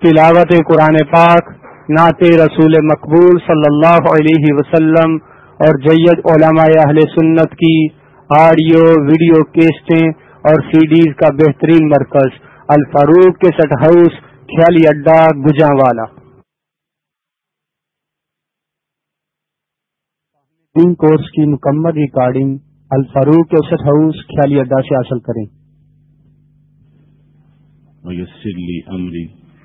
تلاوت قرآن پاک، نعت رسول مقبول صلی اللہ علیہ وسلم اور جید علماء اہل سنت کی آڈیو ویڈیو کیسٹیں اور سی ڈیز کا بہترین مرکز الفاروق کیسٹ ہاؤس، خیالی اڈہ، گجرانوالا۔ ان کورس کی مکمل ریکارڈنگ الفاروق کیسٹ ہاؤس، خیالی اڈہ سے حاصل کریں۔ ویسر لی امری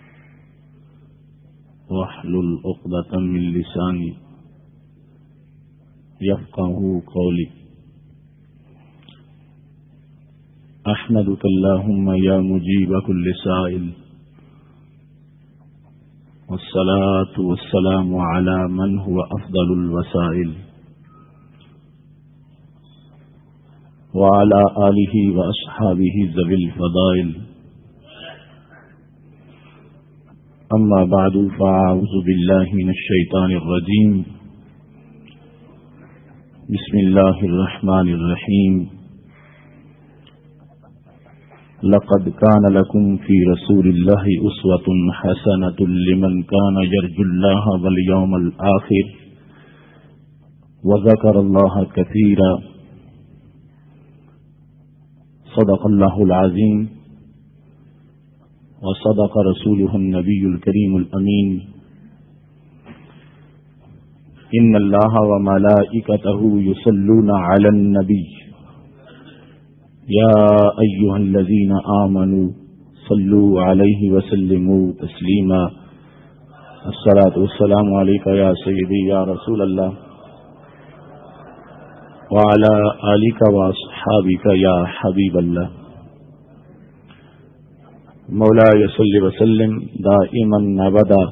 واحلل عقدۃ من لسانی یفقہوا قولی۔ احمدک اللہم یا مجیب کل سائل، والصلاة والسلام علی من هو افضل الوسائل، وعلى آلہ واصحابہ ذوی الفضائل۔ اما بعد فاعوذ باللہ من الشیطان الرجیم، بسم اللہ الرحمن الرحیم۔ لقد كان لكم في رسول الله أسوة حسنة لمن كان يرجو الله واليوم الآخر وذكر الله كثيرا، صدق الله العظيم وصدق رسوله النبي الكريم الأمين۔ إن الله وملائكته يصلون على النبي يا أيها الذين آمنوا صلوا عليه وسلموا تسليما۔ الصلاة والسلام عليك يا سيدي يا رسول الله، وعلى آلك وأصحابك يا حبيب الله۔ مولاي صل وسلم دائما أبدا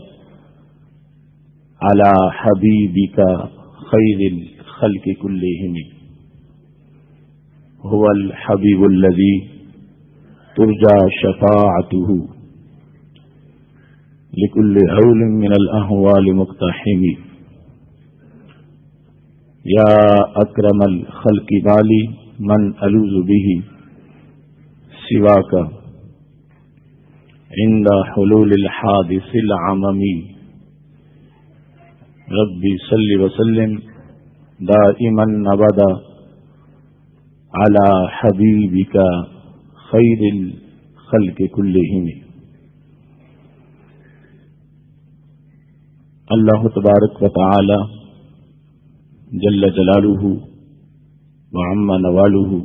على حبيبك خير الخلق كلهم، هو الحبيب الذي ترجى شفاعته لكل هول من الأهوال مقتحم۔ يا أكرم الخلق بالي من ألوذ به سواك عند حلول الحادث العممي، ربي صل وسلم دائما أبدا على حبيبك خير الخلق كلهم۔ اللہ تبارک و تعالی جل جلالہ وعم نوالہ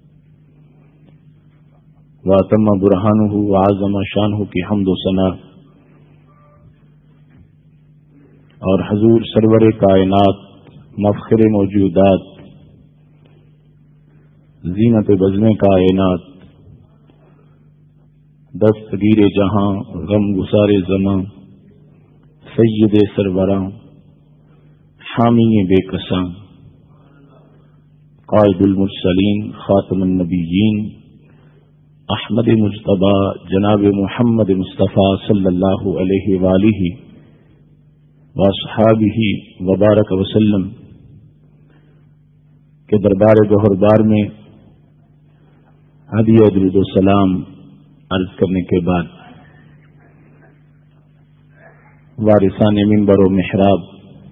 واتم برہانہ وعظم شانہ کی حمد و ثنا، اور حضور سرور کائنات مفخر موجودات زینت بزم کائنات دستگیر جہاں غم گسار زماں سید سربراں حامی بے کساں قائد المرسلین خاتم النبیین احمد مجتبی جناب محمد مصطفیٰ صلی اللہ علیہ وآلہ واصحابہ وبارک وسلم کے دربار گوہر بار میں ہدیہ درود و سلام عرض کرنے کے بعد، وارثان منبر و محراب،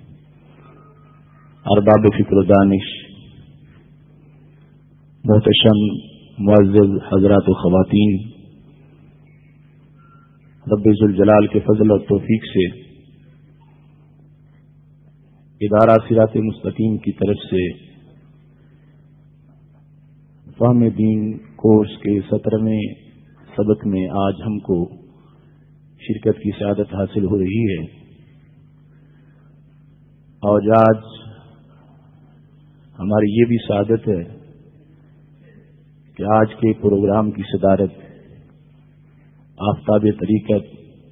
ارباب فکر و دانش، محتشم معزز حضرات و خواتین، رب ذوالجلال کے فضل اور توفیق سے ادارہ صراط مستقیم کی طرف سے فہم دین کورس کے 17ویں سبق میں آج ہم کو شرکت کی سعادت حاصل ہو رہی ہے، اور آج ہماری یہ بھی سعادت ہے کہ آج کے پروگرام کی صدارت آفتاب طریقت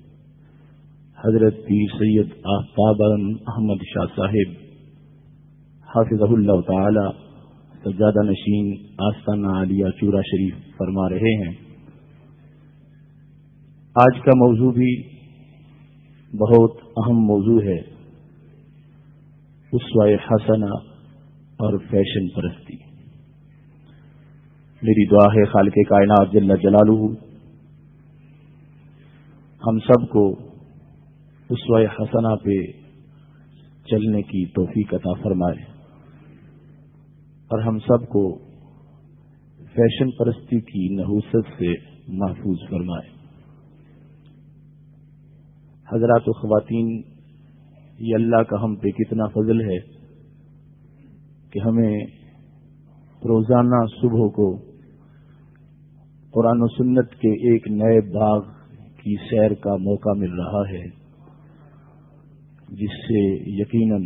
حضرت پیر سید آفتاب احمد شاہ صاحب حافظہ اللہ تعالی سجادہ نشین آستانہ عالیہ چورا شریف فرما رہے ہیں۔ آج کا موضوع بھی بہت اہم موضوع ہے، اسوہ حسنہ اور فیشن پرستی۔ میری دعا ہے خالق کائنات جل جلالہ ہم سب کو اسوہ حسنہ پہ چلنے کی توفیق عطا فرمائے اور ہم سب کو فیشن پرستی کی نحوست سے محفوظ فرمائے۔ حضرات و خواتین، یہ اللہ کا ہم پہ کتنا فضل ہے کہ ہمیں روزانہ صبح کو قرآن و سنت کے ایک نئے باغ کی سیر کا موقع مل رہا ہے، جس سے یقیناً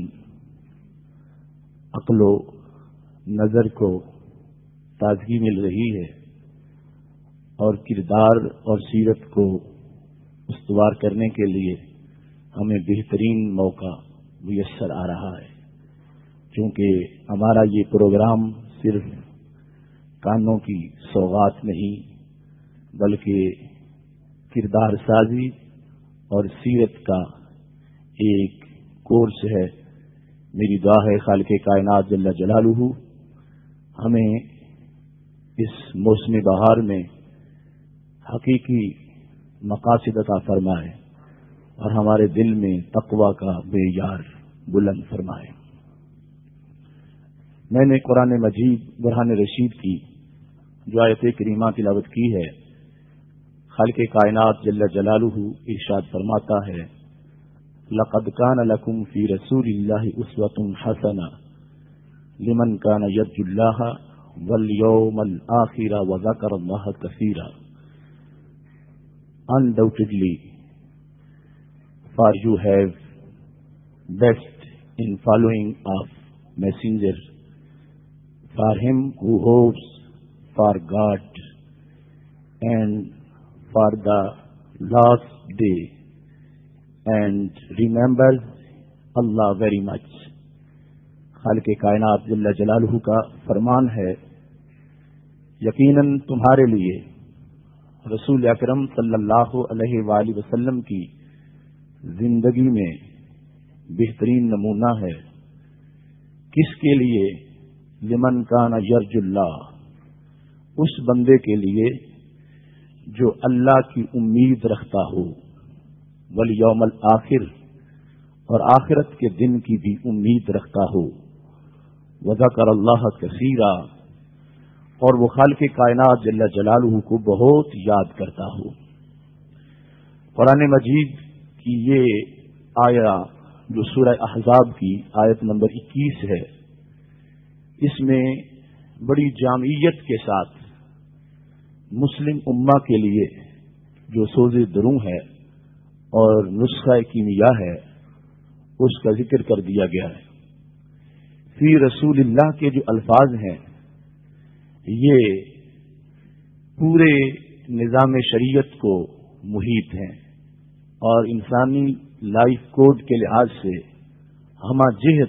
عقل و نظر کو تازگی مل رہی ہے اور کردار اور سیرت کو استوار کرنے کے لیے ہمیں بہترین موقع میسر آ رہا ہے، کیونکہ ہمارا یہ پروگرام صرف کانوں کی سوغات نہیں بلکہ کردار سازی اور سیرت کا ایک کورس ہے۔ میری دعا ہے خالق کائنات جل جلالہ ہمیں اس موسم بہار میں حقیقی مقاصد عطا فرمائے اور ہمارے دل میں تقوی کا معیار بلند فرمائے۔ میں نے قرآن مجید برہان رشید کی جو آیت کریمہ تلاوت کی ہے، خالق کائنات جل جلالہ ارشاد فرماتا ہے، لقد كان لكم في رسول الله اسوة حسنة لمن كان يرجو الله واليوم الآخر وذكر الله كثيرا۔ Undoubtedly, for you have best in following of messenger, for him who hopes for God and for the last day and remembers Allah very much۔ خالق کائنات جل جلالہ کا فرمان ہے، یقیناً تمہارے لیے رسول اکرم صلی اللہ علیہ وآلہ وسلم کی زندگی میں بہترین نمونہ ہے۔ کس کے لیے؟ لمن کان یرجو اللہ، اس بندے کے لیے جو اللہ کی امید رکھتا ہو، والیوم الآخر، اور آخرت کے دن کی بھی امید رکھتا ہو، وذکر اللہ کثیرا، اور وہ خالق کائنات جل جلالہ کو بہت یاد کرتا ہو۔ قرآن مجید کی یہ آیہ جو سورہ احزاب کی آیت نمبر 21 ہے، اس میں بڑی جامعیت کے ساتھ مسلم امہ کے لیے جو سوز دروں ہے اور نسخہ کیمیا ہے، اس کا ذکر کر دیا گیا ہے۔ فی رسول اللہ کے جو الفاظ ہیں، یہ پورے نظام شریعت کو محیط ہیں اور انسانی لائف کوڈ کے لحاظ سے ہمہ جہت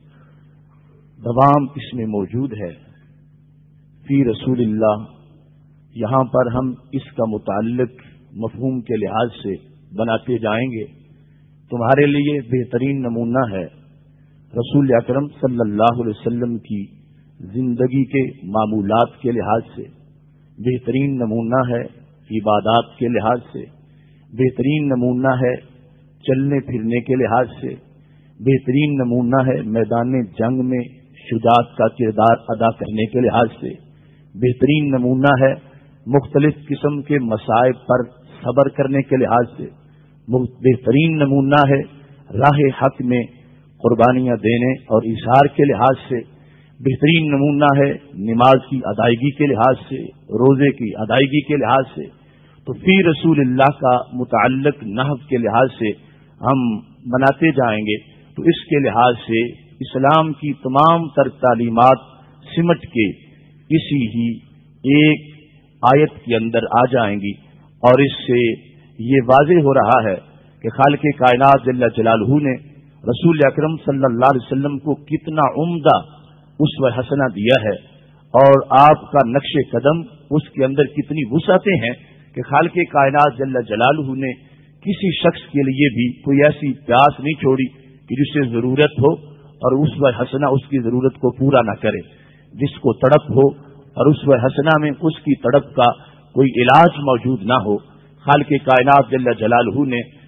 دوام اس میں موجود ہے۔ فی رسول اللہ، یہاں پر ہم اس کا متعلق مفہوم کے لحاظ سے بناتے جائیں گے۔ تمہارے لیے بہترین نمونہ ہے رسول اکرم صلی اللہ علیہ وسلم کی زندگی کے معمولات کے لحاظ سے، بہترین نمونہ ہے عبادات کے لحاظ سے، بہترین نمونہ ہے چلنے پھرنے کے لحاظ سے، بہترین نمونہ ہے میدان جنگ میں شجاعت کا کردار ادا کرنے کے لحاظ سے، بہترین نمونہ ہے مختلف قسم کے مصائب پر صبر کرنے کے لحاظ سے، بہترین نمونہ ہے راہ حق میں قربانیاں دینے اور اظہار کے لحاظ سے، بہترین نمونہ ہے نماز کی ادائیگی کے لحاظ سے، روزے کی ادائیگی کے لحاظ سے۔ تو فی رسول اللہ کا متعلق نحو کے لحاظ سے ہم بناتے جائیں گے تو اس کے لحاظ سے اسلام کی تمام تر تعلیمات سمٹ کے اسی ہی ایک آیت کے اندر آ جائیں گی، اور اس سے یہ واضح ہو رہا ہے کہ خالق کائنات جل جلالہ نے رسول اکرم صلی اللہ علیہ وسلم کو کتنا عمدہ اسوہ حسنہ دیا ہے، اور آپ کا نقش قدم اس کے اندر کتنی وسعتیں ہیں کہ خالق کائنات جل جلالہ نے کسی شخص کے لیے بھی کوئی ایسی پیاس نہیں چھوڑی کہ جسے ضرورت ہو اور اسوہ حسنہ اس کی ضرورت کو پورا نہ کرے، جس کو تڑپ ہو اور اسوہ حسنہ میں اس کی تڑپ کا کوئی علاج موجود نہ ہو۔ خالق کائنات جل جلالہ نے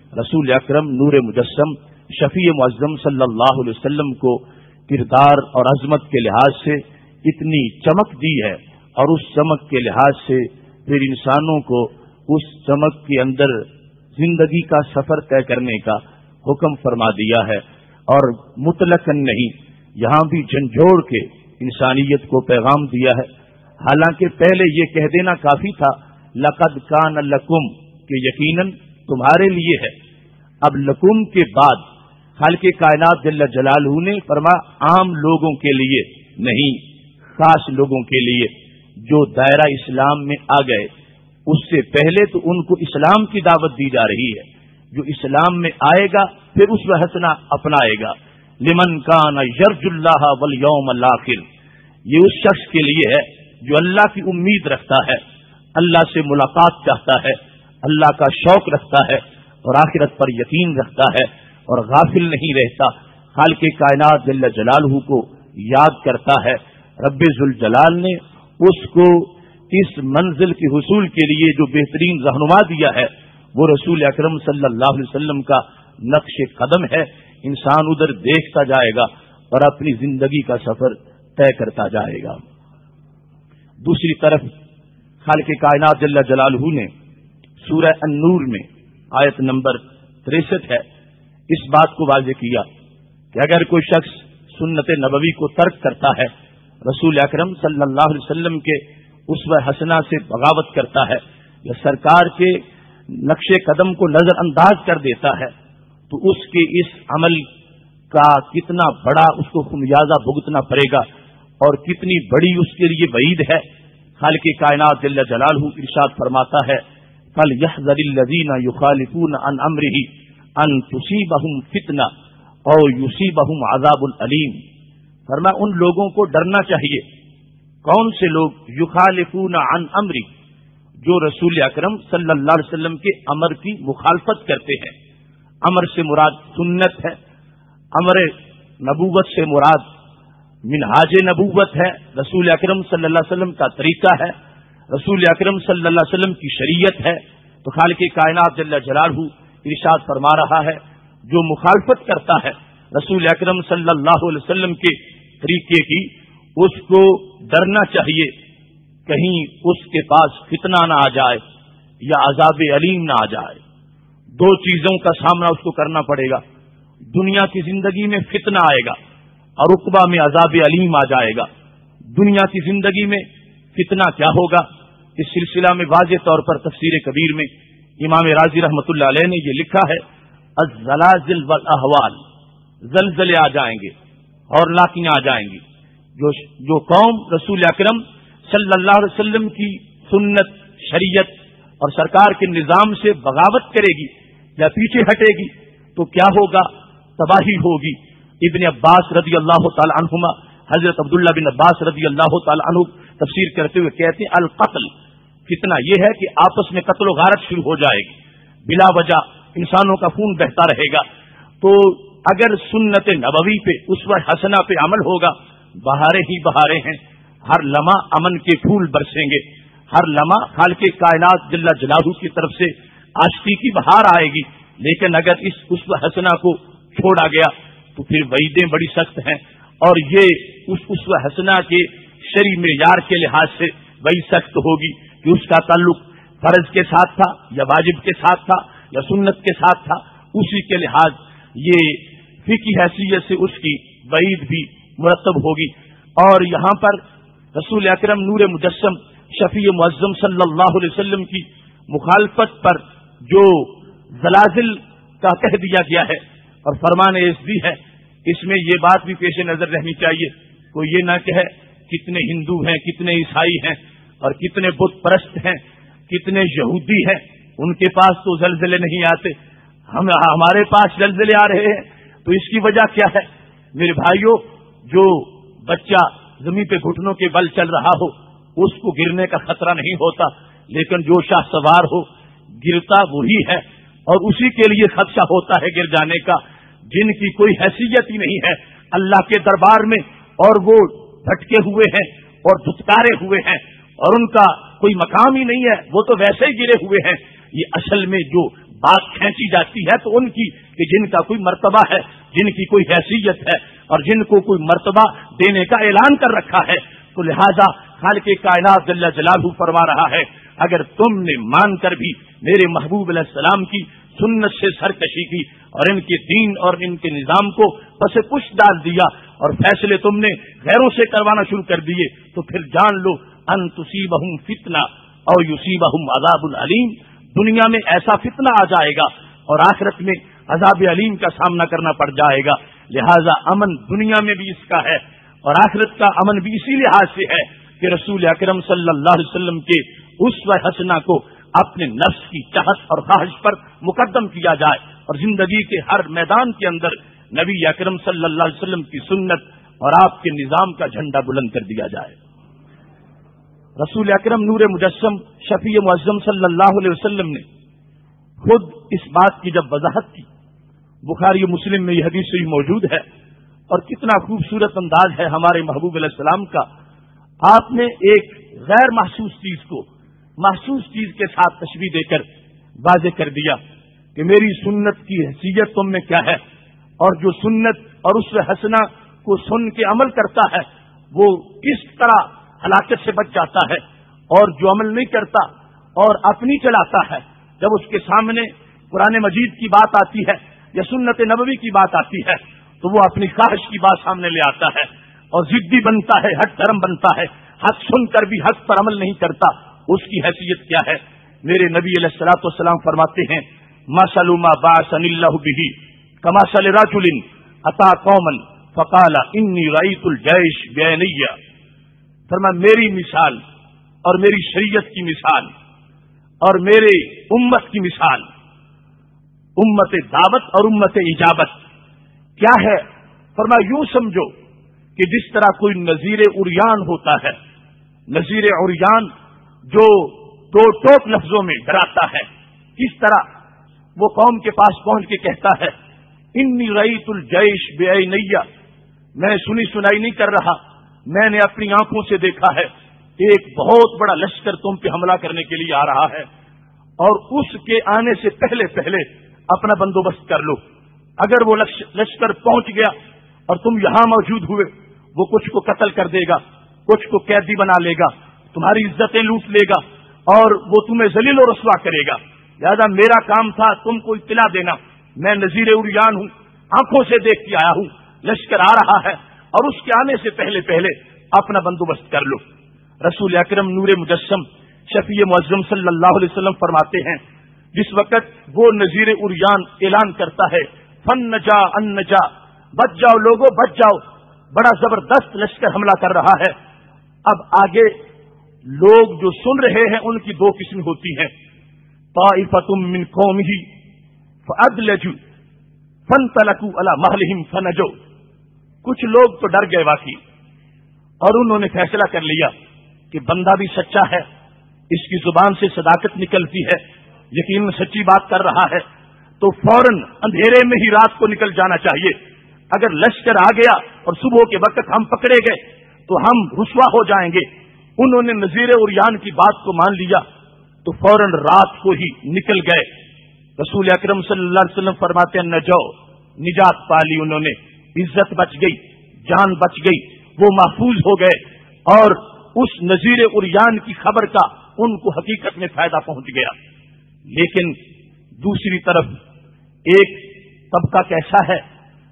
رسول اکرم نور مجسم شفیع معظم صلی اللہ علیہ وسلم کو کردار اور عظمت کے لحاظ سے اتنی چمک دی ہے، اور اس چمک کے لحاظ سے پھر انسانوں کو اس چمک کے اندر زندگی کا سفر طے کرنے کا حکم فرما دیا ہے، اور مطلقاً نہیں، یہاں بھی جھنجھوڑ کے انسانیت کو پیغام دیا ہے۔ حالانکہ پہلے یہ کہہ دینا کافی تھا لقد کان لکم، کہ یقیناً تمہارے لیے ہے۔ اب لکم کے بعد خالق کائنات جل جلالہ نے فرمایا عام لوگوں کے لیے نہیں، خاص لوگوں کے لیے جو دائرہ اسلام میں آ گئے۔ اس سے پہلے تو ان کو اسلام کی دعوت دی جا رہی ہے، جو اسلام میں آئے گا پھر اس و حسنہ اپنائے گا۔ لمن کان یرجو اللہ والیوم الآخر، یہ اس شخص کے لیے ہے جو اللہ کی امید رکھتا ہے، اللہ سے ملاقات چاہتا ہے، اللہ کا شوق رکھتا ہے، اور آخرت پر یقین رکھتا ہے، اور غافل نہیں رہتا، خالق کائنات جل جلالہ کو یاد کرتا ہے۔ رب ذوالجلال نے اس کو اس منزل کے حصول کے لیے جو بہترین رہنما دیا ہے وہ رسول اکرم صلی اللہ علیہ وسلم کا نقش قدم ہے۔ انسان ادھر دیکھتا جائے گا اور اپنی زندگی کا سفر طے کرتا جائے گا۔ دوسری طرف خالق کائنات جل جلالہ نے سورہ النور میں آیت نمبر 63 ہے، اس بات کو واضح کیا کہ اگر کوئی شخص سنت نبوی کو ترک کرتا ہے، رسول اکرم صلی اللہ علیہ وسلم کے اسوہ حسنہ سے بغاوت کرتا ہے، یا سرکار کے نقش قدم کو نظر انداز کر دیتا ہے، تو اس کے اس عمل کا کتنا بڑا اس کو خمیازہ بھگتنا پڑے گا، اور کتنی بڑی اس کے لیے وعید ہے۔ خالق کائنات جل جلالہ ارشاد فرماتا ہے فَلْيَحْذَرِ الَّذِينَ يُخَالِفُونَ عَنْ أَمْرِهِ أَن تُصِيبَهُمْ فِتْنَةٌ أَوْ يُصِيبَهُمْ عَذَابٌ أَلِيمٌ۔ فرمایا ان لوگوں کو ڈرنا چاہیے۔ کون سے لوگ؟ یخالفون عن امری، جو رسول اکرم صلی اللہ علیہ وسلم کے امر کی مخالفت کرتے ہیں۔ امر سے مراد سنت ہے، امر نبوت سے مراد منہاج نبوت ہے، رسول اکرم صلی اللہ علیہ وسلم کا طریقہ ہے، رسول اکرم صلی اللہ علیہ وسلم کی شریعت ہے۔ تو خالق کائنات جل جلالہ ارشاد فرما رہا ہے جو مخالفت کرتا ہے رسول اکرم صلی اللہ علیہ وسلم کے طریقے کی، اس کو ڈرنا چاہیے کہیں اس کے پاس فتنہ نہ آ جائے یا عذاب علیم نہ آ جائے۔ دو چیزوں کا سامنا اس کو کرنا پڑے گا، دنیا کی زندگی میں فتنہ آئے گا اور عقبہ میں عذاب علیم آ جائے گا۔ دنیا کی زندگی میں فتنہ کیا ہوگا؟ اس سلسلہ میں واضح طور پر تفسیر کبیر میں امام رازی رحمۃ اللہ علیہ نے یہ لکھا ہے الزلازل والاحوال، زلزلے آ جائیں گے اور لاکیاں آ جائیں گی۔ جو قوم رسول اکرم صلی اللہ علیہ وسلم کی سنت، شریعت اور سرکار کے نظام سے بغاوت کرے گی یا پیچھے ہٹے گی تو کیا ہوگا؟ تباہی ہوگی۔ ابن عباس رضی اللہ تعالی عنہما، حضرت عبداللہ بن عباس رضی اللہ تعالی عنہ تفسیر کرتے ہوئے کہتے ہیں القتل، فتنہ یہ ہے کہ آپس میں قتل و غارت شروع ہو جائے گی، بلا وجہ انسانوں کا خون بہتا رہے گا۔ تو اگر سنت نبوی پہ اسوہ حسنہ پہ عمل ہوگا، بہاریں ہی بہاریں ہیں، ہر لمحہ امن کے پھول برسیں گے، ہر لمحہ خالق کائنات جل جلالہ کی طرف سے عاشقی کی بہار آئے گی۔ لیکن اگر اس اسوہ حسنہ کو چھوڑا گیا تو پھر وعیدیں بڑی سخت ہیں، اور یہ اس اسوہ حسنہ کے شرعی معیار کے لحاظ سے بڑی سخت ہوگی کہ اس کا تعلق فرض کے ساتھ تھا یا واجب کے ساتھ تھا یا سنت کے ساتھ تھا، اسی کے لحاظ یہ فقہی حیثیت سے اس کی وعید بھی مرتب ہوگی۔ اور یہاں پر رسول اکرم نور مجسم شفیع معظم صلی اللہ علیہ وسلم کی مخالفت پر جو زلازل کا کہہ دیا گیا ہے اور فرمان عزدی ہے، اس میں یہ بات بھی پیش نظر رہنی چاہیے، کوئی یہ نہ کہے کتنے ہندو ہیں، کتنے عیسائی ہیں اور کتنے بت پرست ہیں، کتنے یہودی ہیں، ان کے پاس تو زلزلے نہیں آتے، ہمارے پاس زلزلے آ رہے ہیں۔ تو اس کی وجہ کیا ہے؟ میرے بھائیوں، جو بچہ زمین پہ گھٹنوں کے بل چل رہا ہو اس کو گرنے کا خطرہ نہیں ہوتا، لیکن جو شاہ سوار ہو گرتا وہی ہے، اور اسی کے لیے خدشہ ہوتا ہے گر جانے کا، جن کی کوئی حیثیت ہی نہیں ہے اللہ کے دربار میں، اور وہ بھٹکے ہوئے ہیں اور دھتکارے ہوئے ہیں اور ان کا کوئی مقام ہی نہیں ہے، وہ تو ویسے ہی گرے ہوئے ہیں۔ یہ اصل میں جو بات کھینچی جاتی ہے تو ان کی کہ جن کا کوئی مرتبہ ہے، جن کی کوئی حیثیت ہے اور جن کو کوئی مرتبہ دینے کا اعلان کر رکھا ہے، تو لہذا خالق کائنات جل جلالہ فرما رہا ہے اگر تم نے مان کر بھی میرے محبوب علیہ السلام کی سنت سے سرکشی کی اور ان کے دین اور ان کے نظام کو پس پش ڈال دیا اور فیصلے تم نے غیروں سے کروانا شروع کر دیے، تو پھر جان لو ان تصیبہم فتنہ او یصیبہم عذاب علیم، دنیا میں ایسا فتنہ آ جائے گا اور آخرت میں عذاب علیم کا سامنا کرنا پڑ جائے گا۔ لہذا امن دنیا میں بھی اس کا ہے اور آخرت کا امن بھی اسی لحاظ سے ہے کہ رسول اکرم صلی اللہ علیہ وسلم کے اسوہ حسنہ کو اپنے نفس کی چاہت اور خواہش پر مقدم کیا جائے اور زندگی کے ہر میدان کے اندر نبی اکرم صلی اللہ علیہ وسلم کی سنت اور آپ کے نظام کا جھنڈا بلند کر دیا جائے۔ رسول اکرم نور مجسم شفیع معظم صلی اللہ علیہ وسلم نے خود اس بات کی جب وضاحت کی، بخاری و مسلم میں یہ حدیث ہی موجود ہے اور کتنا خوبصورت انداز ہے ہمارے محبوب علیہ السلام کا، آپ نے ایک غیر محسوس چیز کو محسوس چیز کے ساتھ تشبیہ دے کر واضح کر دیا کہ میری سنت کی حیثیت تم میں کیا ہے، اور جو سنت اور اسوہ حسنہ کو سن کے عمل کرتا ہے وہ کس طرح ہلاکت سے بچ جاتا ہے، اور جو عمل نہیں کرتا اور اپنی چلاتا ہے جب اس کے سامنے قرآن مجید کی بات آتی ہے یا سنت نبوی کی بات آتی ہے تو وہ اپنی خواہش کی بات سامنے لے آتا ہے اور ضدی بنتا ہے، ہٹ دھرم بنتا ہے، حق سن کر بھی حق پر عمل نہیں کرتا، اس کی حیثیت کیا ہے؟ میرے نبی علیہ الصلوۃ والسلام فرماتے ہیں مثل ما بعثنی اللہ بہ کمثل رجل اتی قوما فقال انی رأیت الجیش بعینی، فرمایا میری مثال اور میری شریعت کی مثال اور میرے امت کی مثال، امت دعوت اور امت اجابت کیا ہے؟ فرمایا یوں سمجھو کہ جس طرح کوئی نذیر عریان ہوتا ہے، نذیر عریان جو دو ٹوک لفظوں میں ڈراتا ہے، کس طرح وہ قوم کے پاس پہنچ کے کہتا ہے انی رأیت الجیش بعینی، میں سنی سنائی نہیں کر رہا، میں نے اپنی آنکھوں سے دیکھا ہے ایک بہت بڑا لشکر تم پہ حملہ کرنے کے لیے آ رہا ہے، اور اس کے آنے سے پہلے پہلے اپنا بندوبست کر لو، اگر وہ لشکر پہنچ گیا اور تم یہاں موجود ہوئے وہ کچھ کو قتل کر دے گا، کچھ کو قیدی بنا لے گا، تمہاری عزتیں لوٹ لے گا اور وہ تمہیں ذلیل و رسوا کرے گا، لہذا میرا کام تھا تم کو اطلاع دینا، میں نذیر عریان ہوں، آنکھوں سے دیکھ کے آیا ہوں، لشکر آ رہا ہے اور اس کے آنے سے پہلے پہلے اپنا بندوبست کر لو۔ رسول اکرم نور مجسم شفیع معظم صلی اللہ علیہ وسلم فرماتے ہیں جس وقت وہ نذیر عریان اعلان کرتا ہے فن نجا ان نجا، بچ جاؤ لوگوں بچ جاؤ، بڑا زبردست لشکر حملہ کر رہا ہے، اب آگے لوگ جو سن رہے ہیں ان کی دو قسم ہوتی ہیں، طائفۃ من قومہ فادلجوا فانطلقوا علی مہلہم فنجوا، کچھ لوگ تو ڈر گئے واقعی اور انہوں نے فیصلہ کر لیا کہ بندہ بھی سچا ہے، اس کی زبان سے صداقت نکلتی ہے، یقیناً سچی بات کر رہا ہے، تو فوراً اندھیرے میں ہی رات کو نکل جانا چاہیے، اگر لشکر آ گیا اور صبح کے وقت ہم پکڑے گئے تو ہم رسوا ہو جائیں گے۔ انہوں نے نذیر عریان کی بات کو مان لیا تو فوراً رات کو ہی نکل گئے۔ رسول اکرم صلی اللہ علیہ وسلم فرماتے ہیں نجو، نجات پالی، انہوں نے عزت بچ گئی، جان بچ گئی، وہ محفوظ ہو گئے اور اس نذیر عریان کی خبر کا ان کو حقیقت میں فائدہ پہنچ گیا۔ لیکن دوسری طرف ایک طبقہ کیسا ہے؟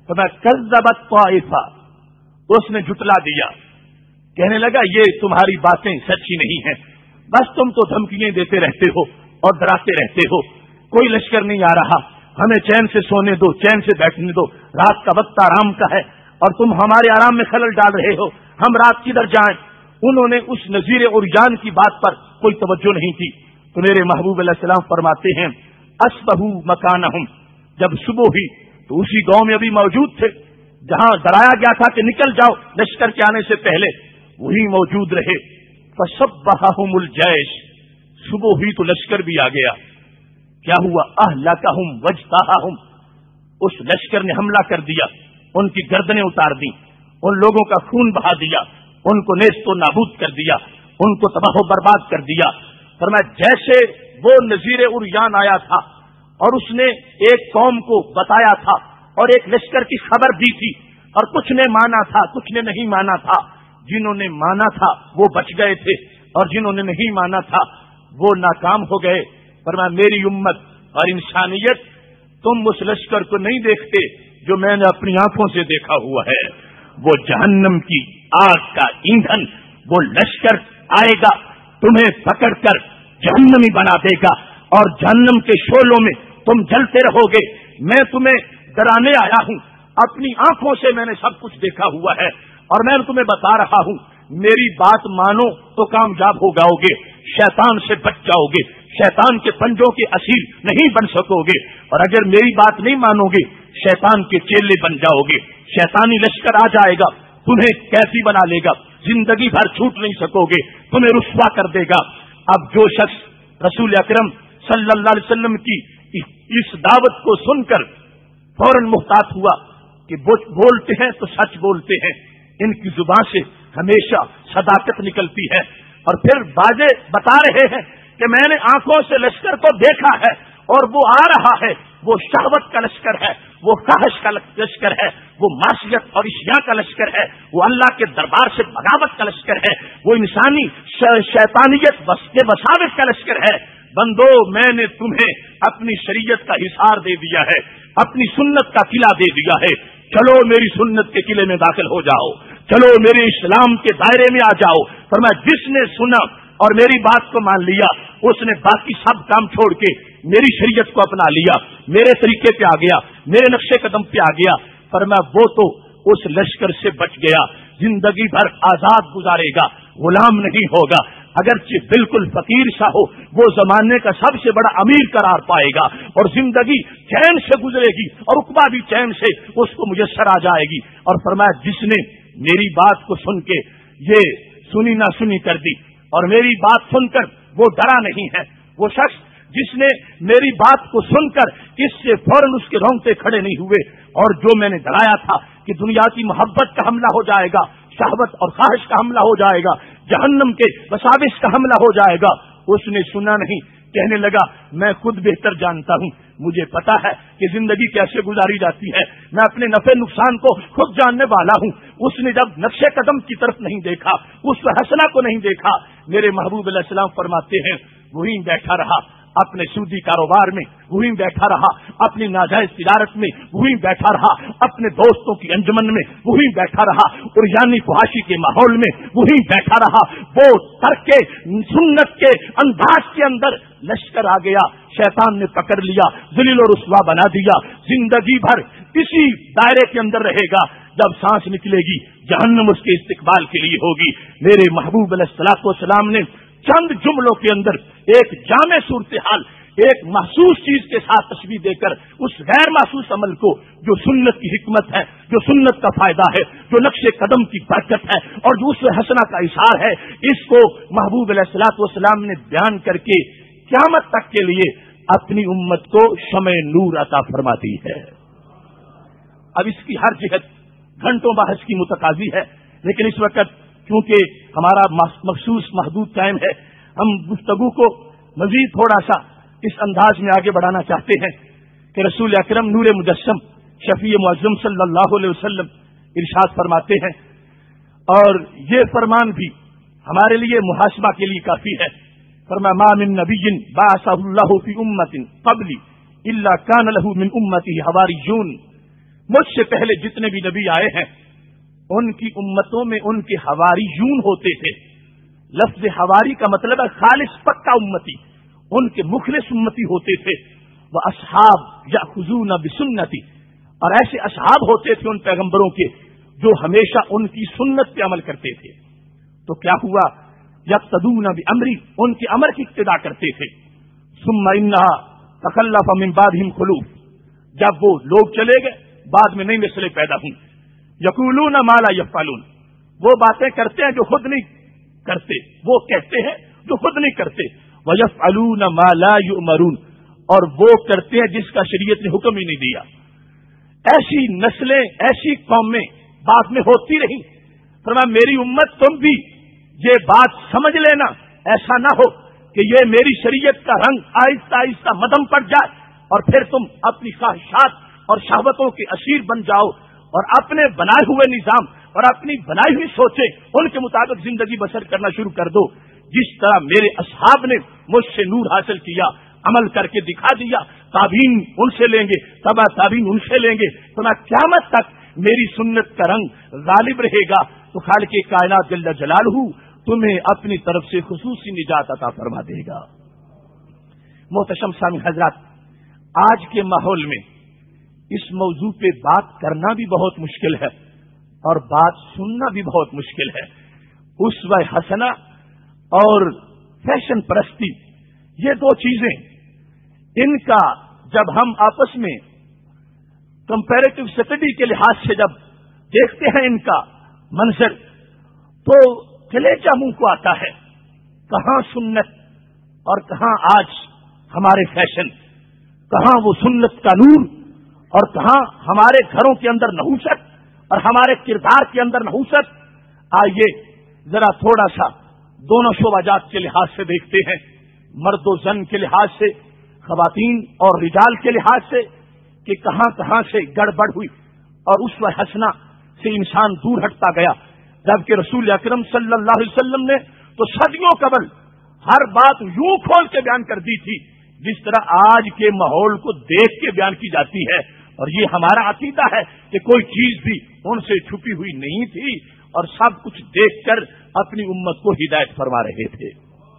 کذبت طائفہ، اس نے جھٹلا دیا، کہنے لگا یہ تمہاری باتیں سچی نہیں ہیں، بس تم تو دھمکیاں دیتے رہتے ہو اور ڈراتے رہتے ہو، کوئی لشکر نہیں آ رہا، ہمیں چین سے سونے دو، چین سے بیٹھنے دو، رات کا وقت آرام کا ہے اور تم ہمارے آرام میں خلل ڈال رہے ہو، ہم رات کدھر جائیں؟ انہوں نے اس نذیر عریان کی بات پر کوئی توجہ نہیں کی تو میرے محبوب علیہ السلام فرماتے ہیں اصبحوا مکانہم، جب صبح ہوئی تو اسی گاؤں میں ابھی موجود تھے جہاں ڈرایا گیا تھا کہ نکل جاؤ لشکر کے آنے سے پہلے، وہی موجود رہے۔ فصبحہم الجیش، صبح ہوئی تو لشکر بھی آ گیا، کیا ہوا؟ اہلکہم واجتاحہم، اس لشکر نے حملہ کر دیا، ان کی گردنیں اتار دی، ان لوگوں کا خون بہا دیا، ان کو نیست و نابود کر دیا، ان کو تباہ و برباد کر دیا۔ فرمایا جیسے وہ نذیر عریان آیا تھا اور اس نے ایک قوم کو بتایا تھا اور ایک لشکر کی خبر دی تھی، اور کچھ نے مانا تھا، کچھ نے نہیں مانا تھا۔ جنہوں نے مانا تھا وہ بچ گئے تھے اور جنہوں نے نہیں مانا تھا وہ ناکام ہو گئے۔ فرمایا میری امت اور انسانیت، تم اس لشکر کو نہیں دیکھتے جو میں نے اپنی آنکھوں سے دیکھا ہوا ہے، وہ جہنم کی آگ کا ایندھن، وہ لشکر آئے گا تمہیں پکڑ کر جہنمی بنا دے گا اور جہنم کے شعلوں میں تم جلتے رہو گے۔ میں تمہیں ڈرانے آیا ہوں، اپنی آنکھوں سے میں نے سب کچھ دیکھا ہوا ہے اور میں تمہیں بتا رہا ہوں، میری بات مانو تو کامیاب ہو جاؤ گے، شیطان سے بچ جاؤ گے، شیطان کے پنجوں کے اسیر نہیں بن سکو گے، اور اگر میری بات نہیں مانو گے شیطان کے چیلے بن جاؤ گے۔ شیطانی لشکر آ جائے گا، تمہیں کیسی بنا لے گا، زندگی بھر چھوٹ نہیں سکو گے، تمہیں رسوا کر دے گا۔ اب جو شخص رسول اکرم صلی اللہ علیہ وسلم کی اس دعوت کو سن کر فوراً محتاط ہوا کہ بولتے ہیں تو سچ بولتے ہیں، ان کی زبان سے ہمیشہ صداقت نکلتی ہے، اور پھر باجے بتا رہے ہیں کہ میں نے آنکھوں سے لشکر کو دیکھا ہے اور وہ آ رہا ہے، وہ شہوت کا لشکر ہے، وہ خواہش کا لشکر ہے، وہ معصیت اور اشیاء کا لشکر ہے، وہ اللہ کے دربار سے بغاوت کا لشکر ہے، وہ انسانی شیطانیت کے وساوس کا لشکر ہے۔ بندو، میں نے تمہیں اپنی شریعت کا حصار دے دیا ہے، اپنی سنت کا قلعہ دے دیا ہے، چلو میری سنت کے قلعے میں داخل ہو جاؤ، چلو میرے اسلام کے دائرے میں آ جاؤ۔ فرمایا جس نے سنا اور میری بات کو مان لیا، اس نے باقی سب کام چھوڑ کے میری شریعت کو اپنا لیا، میرے طریقے پہ آ گیا، میرے نقش قدم پہ آ گیا۔ فرمایا وہ تو اس لشکر سے بچ گیا، زندگی بھر آزاد گزارے گا، غلام نہیں ہوگا، اگرچہ بالکل فقیر سا ہو، وہ زمانے کا سب سے بڑا امیر قرار پائے گا اور زندگی چین سے گزرے گی اور عقبہ بھی چین سے اس کو میسر آ جائے گی۔ اور فرمایا جس نے میری بات کو سن کے یہ سنی نہ سنی کر دی اور میری بات سن کر وہ ڈرا نہیں ہے، وہ شخص جس نے میری بات کو سن کر اس سے فوراً اس کے رونگٹے کھڑے نہیں ہوئے، اور جو میں نے ڈرایا تھا کہ دنیا کی محبت کا حملہ ہو جائے گا، شہوت اور خواہش کا حملہ ہو جائے گا، جہنم کے وساوس کا حملہ ہو جائے گا، اس نے سنا نہیں، کہنے لگا میں خود بہتر جانتا ہوں، مجھے پتا ہے کہ زندگی کیسے گزاری جاتی ہے، میں اپنے نفع نقصان کو خود جاننے والا ہوں۔ اس نے جب نقش قدم کی طرف نہیں دیکھا، اس حسنہ کو نہیں دیکھا، میرے محبوب علیہ السلام فرماتے ہیں وہیں بیٹھا رہا اپنے سودی کاروبار میں، وہیں بیٹھا رہا اپنی ناجائز تجارت میں، وہیں بیٹھا رہا اپنے دوستوں کی انجمن میں، وہیں بیٹھا رہا اور یعنی فحاشی کے ماحول میں، وہیں بیٹھا رہا۔ وہ ترک سنت کے انداز کے اندر لشکر آ گیا، شیطان نے پکڑ لیا، ذلیل و رسوا بنا دیا، زندگی بھر اسی دائرے کے اندر رہے گا، جب سانس نکلے گی جہنم اس کے استقبال کے لیے ہوگی۔ میرے محبوب علیہ الصلوۃ والسلام نے چند جملوں کے اندر ایک جامع صورتحال، ایک محسوس چیز کے ساتھ تشبیہ دے کر اس غیر محسوس عمل کو، جو سنت کی حکمت ہے، جو سنت کا فائدہ ہے، جو نقش قدم کی برکت ہے اور جو اس حسنہ کا اظہار ہے، اس کو محبوب علیہ الصلوۃ والسلام نے بیان کر کے قیامت تک کے لیے اپنی امت کو شمع نور عطا فرماتی ہے۔ اب اس کی ہر جہت گھنٹوں بحث کی متقاضی ہے، لیکن اس وقت کیونکہ ہمارا مخصوص محدود ٹائم ہے، ہم گفتگو کو مزید تھوڑا سا اس انداز میں آگے بڑھانا چاہتے ہیں کہ رسول اکرم نور مجسم شفیع معظم صلی اللہ علیہ وسلم ارشاد فرماتے ہیں، اور یہ فرمان بھی ہمارے لیے محاسبہ کے لیے کافی ہے۔ فرمایا ما من نبی بعثہ اللہ فی امت قبلی الا کان له من امتہ حواریون، مجھ سے پہلے جتنے بھی نبی آئے ہیں ان کی امتوں میں ان کے حواریون ہوتے تھے۔ لفظ حواری کا مطلب ہے خالص پکا امتی، ان کے مخلص امتی ہوتے تھے۔ وہ اصحاب یاخذون بسنتی، اور ایسے اصحاب ہوتے تھے ان پیغمبروں کے جو ہمیشہ ان کی سنت پہ عمل کرتے تھے۔ تو کیا ہوا؟ یقتدون بامری، ان کے امر کی اقتدا کرتے تھے۔ ثم انها تخلف من بعدهم خلوف، جب وہ لوگ چلے گئے بعد میں نئی نسلیں پیدا ہوئیں۔ یقولون ما لا یفعلون، وہ باتیں کرتے ہیں جو خود نہیں کرتے، وہ کہتے ہیں جو خود نہیں کرتے۔ ویفعلون ما لا یؤمرون، اور وہ کرتے ہیں جس کا شریعت نے حکم ہی نہیں دیا۔ ایسی نسلیں، ایسی قومیں بعد میں ہوتی رہی۔ فرمایا میری امت تم بھی یہ بات سمجھ لینا، ایسا نہ ہو کہ یہ میری شریعت کا رنگ آہستہ آہستہ مدھم پڑ جائے اور پھر تم اپنی خواہشات اور شہوتوں کے اسیر بن جاؤ اور اپنے بنائے ہوئے نظام اور اپنی بنائی ہوئی سوچیں ان کے مطابق زندگی بسر کرنا شروع کر دو. جس طرح میرے اصحاب نے مجھ سے نور حاصل کیا، عمل کر کے دکھا دیا، تابعین ان سے لیں گے، تبع تابعین ان سے لیں گے، تو نہ قیامت تک میری سنت کا رنگ غالب رہے گا. تو خالق کائنات جل جلالہ تمہیں اپنی طرف سے خصوصی نجات عطا فرما دے گا. محتشم سامعین حضرات، آج کے ماحول میں اس موضوع پہ بات کرنا بھی بہت مشکل ہے اور بات سننا بھی بہت مشکل ہے. اسوہ حسنہ اور فیشن پرستی، یہ دو چیزیں، ان کا جب ہم آپس میں کمپیریٹو اسٹڈی کے لحاظ سے جب دیکھتے ہیں ان کا منظر، تو کلیجہ منہ کو آتا ہے. کہاں سنت اور کہاں آج ہمارے فیشن، کہاں وہ سنت کا نور اور کہاں ہمارے گھروں کے اندر نحوست اور ہمارے کردار کے اندر نحوست. آئیے ذرا تھوڑا سا دونوں شعبہ جات کے لحاظ سے دیکھتے ہیں، مرد و زن کے لحاظ سے، خواتین اور رجال کے لحاظ سے، کہ کہاں کہاں سے گڑبڑ ہوئی اور اسوہ حسنہ سے انسان دور ہٹتا گیا. جبکہ رسول اکرم صلی اللہ علیہ وسلم نے تو صدیوں قبل ہر بات یوں کھول کے بیان کر دی تھی جس طرح آج کے ماحول کو دیکھ کے بیان کی جاتی ہے. اور یہ ہمارا عقیدہ ہے کہ کوئی چیز بھی ان سے چھپی ہوئی نہیں تھی اور سب کچھ دیکھ کر اپنی امت کو ہدایت فرما رہے تھے.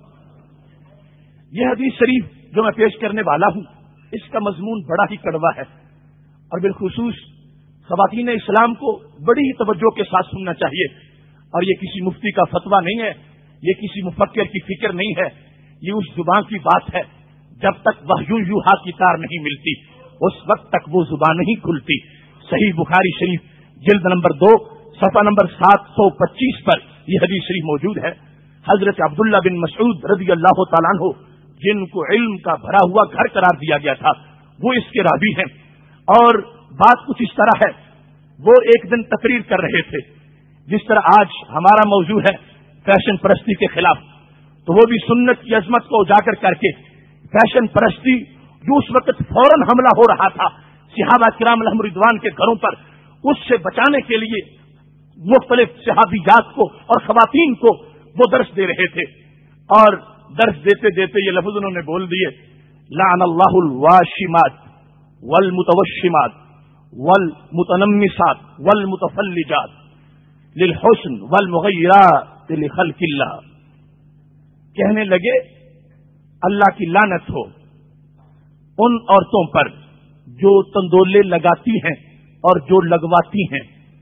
یہ حدیث شریف جو میں پیش کرنے والا ہوں، اس کا مضمون بڑا ہی کڑوا ہے اور بالخصوص خواتین اسلام کو بڑی ہی توجہ کے ساتھ سننا چاہیے. اور یہ کسی مفتی کا فتویٰ نہیں ہے، یہ کسی مفکر کی فکر نہیں ہے، یہ اس زبان کی بات ہے. جب تک وحی یوحا کی تار نہیں ملتی اس وقت تک وہ زبان نہیں کھلتی. صحیح بخاری شریف جلد نمبر 2 صفحہ نمبر 725 پر یہ حدیث شریف موجود ہے. حضرت عبداللہ بن مسعود رضی اللہ تعالیٰ عنہ، جن کو علم کا بھرا ہوا گھر قرار دیا گیا تھا، وہ اس کے راوی ہیں. اور بات کچھ اس طرح ہے، وہ ایک دن تقریر کر رہے تھے جس طرح آج ہمارا موضوع ہے فیشن پرستی کے خلاف، تو وہ بھی سنت کی عظمت کو اجاگر کر کے فیشن پرستی جو اس وقت فوراً حملہ ہو رہا تھا صحابہ کرام علیہم رضوان کے گھروں پر، اس سے بچانے کے لیے مختلف صحابیات کو اور خواتین کو وہ درس دے رہے تھے. اور درس دیتے دیتے یہ لفظ انہوں نے بول دیے، لعن اللہ الواشمات والمتوشمات والمتنمسات والمتفلجات للحسن والمغیرات لخلق اللہ. کہنے لگے اللہ کی لعنت ہو ان عورتوں پر جو تندولے لگاتی ہیں اور جو لگواتی ہیں،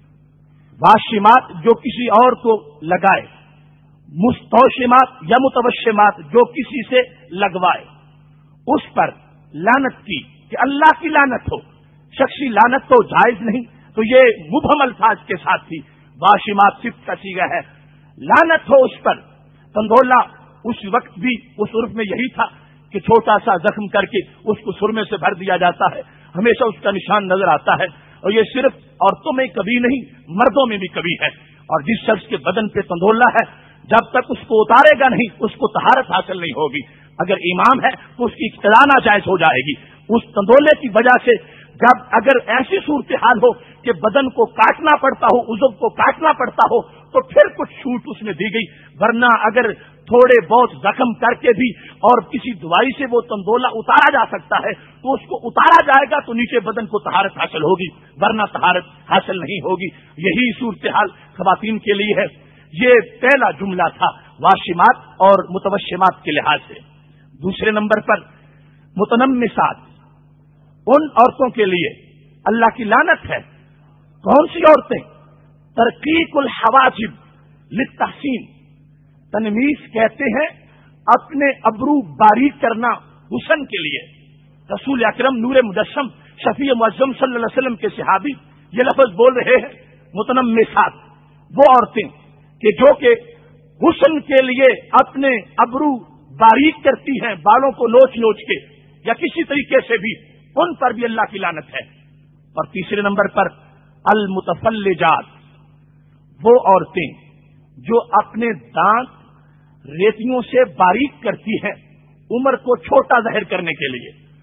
واشمات جو کسی اور کو لگائے، مستوشمات یا متوشمات جو کسی سے لگوائے، اس پر لعنت کی کہ اللہ کی لعنت ہو. شخصی لعنت تو جائز نہیں، تو یہ مبہم الفاظ کے ساتھ تھی. واشمات صفت کا صیغہ ہے، لعنت ہو اس پر. تندولا اس وقت بھی اس عرف میں یہی تھا کہ چھوٹا سا زخم کر کے اس کو سرمے سے بھر دیا جاتا ہے، ہمیشہ اس کا نشان نظر آتا ہے. اور یہ صرف عورتوں میں کبھی نہیں، مردوں میں بھی کبھی ہے. اور جس شخص کے بدن پہ تندولا ہے، جب تک اس کو اتارے گا نہیں اس کو طہارت حاصل نہیں ہوگی. اگر امام ہے تو اس کی اقتدا ناجائز ہو جائے گی. اس تندولے کی وجہ سے جب اگر ایسی صورتحال ہو کہ بدن کو کاٹنا پڑتا ہو، عضو کو کاٹنا پڑتا ہو، تو پھر کچھ چھوٹ اس میں دی گئی. ورنہ اگر تھوڑے بہت زخم کر کے بھی اور کسی دوائی سے وہ تندولا اتارا جا سکتا ہے تو اس کو اتارا جائے گا تو نیچے بدن کو طہارت حاصل ہوگی، ورنہ طہارت حاصل نہیں ہوگی. یہی صورتحال خواتین کے لیے ہے. یہ پہلا جملہ تھا واشمات اور متوشمات کے لحاظ سے. دوسرے نمبر پر متنمسات، ان عورتوں کے لیے اللہ کی لعنت ہے. کون سی عورتیں؟ ترقیق الحواجب للتحسین. تنمیس کہتے ہیں اپنے ابرو باریک کرنا حسن کے لیے. رسول اکرم نور مجسم شفیع معظم صلی اللہ علیہ وسلم کے صحابی یہ لفظ بول رہے ہیں متنمسات، وہ عورتیں کہ جو کہ حسن کے لیے اپنے ابرو باریک کرتی ہیں، بالوں کو نوچ نوچ کے یا کسی طریقے سے بھی، ان پر بھی اللہ کی لعنت ہے. اور تیسرے نمبر پر المتفلجات، وہ عورتیں جو اپنے دانت ریتیوں سے باریک کرتی ہیں عمر کو چھوٹا ظاہر کرنے کے لیے.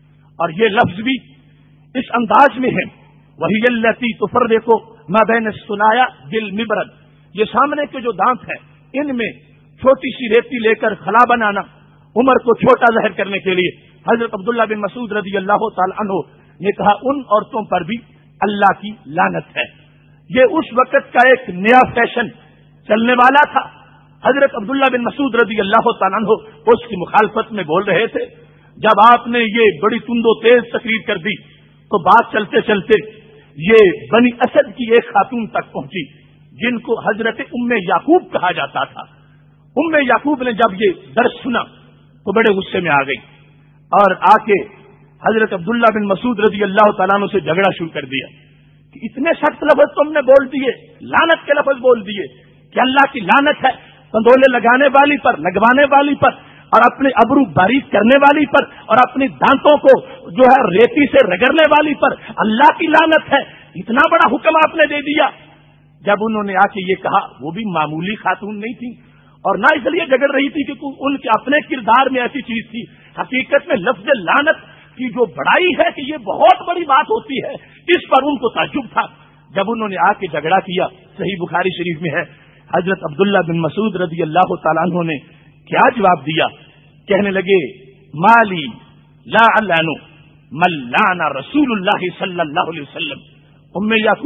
اور یہ لفظ بھی اس انداز میں ہے، وہی التی تفرق ما بین الثنایا بالمبرد، یہ سامنے کے جو دانت ہیں ان میں چھوٹی سی ریتی لے کر خلا بنانا عمر کو چھوٹا ظاہر کرنے کے لیے۔ حضرت عبداللہ بن مسعود رضی اللہ تعالی عنہ نے کہا ان عورتوں پر بھی اللہ کی لعنت ہے۔ یہ اس وقت کا ایک نیا فیشن چلنے والا تھا۔ حضرت عبداللہ بن مسعود رضی اللہ تعالیٰ عنہ اس کی مخالفت میں بول رہے تھے۔ جب آپ نے یہ بڑی تند و تیز تقریر کر دی تو بات چلتے چلتے یہ بنی اسد کی ایک خاتون تک پہنچی جن کو حضرت ام یعقوب کہا جاتا تھا۔ ام یعقوب نے جب یہ درس سنا تو بڑے غصے میں آ گئی اور آ کے حضرت عبداللہ بن مسعود رضی اللہ تعالیٰ عنہ سے جھگڑا شروع کر دیا کہ اتنے سخت لفظ تم نے بول دیے، لعنت کے لفظ بول دیے کہ اللہ کی لعنت ہے کندھولے لگانے والی پر، لگوانے والی پر، اور اپنے ابرو باریک کرنے والی پر، اور اپنی دانتوں کو جو ہے ریتی سے رگڑنے والی پر اللہ کی لعنت ہے۔ اتنا بڑا حکم آپ نے دے دیا۔ جب انہوں نے آ کے یہ کہا، وہ بھی معمولی خاتون نہیں تھی اور نہ اس لیے جھگڑ رہی تھی کہ ان کے اپنے کردار میں ایسی چیز تھی، حقیقت میں لفظ لعنت کی جو بڑائی ہے کہ یہ بہت بڑی بات ہوتی ہے، اس پر ان کو تعجب تھا۔ جب انہوں نے آ کے جھگڑا کیا، صحیح بخاری شریف میں ہے، حضرت عبداللہ بن مسعود رضی اللہ تعالیٰ عنہ نے کیا جواب دیا؟ کہنے لگے مالی لا العن من لعن رسول اللہ صلی اللہ علیہ وسلم۔ ام یعقوب،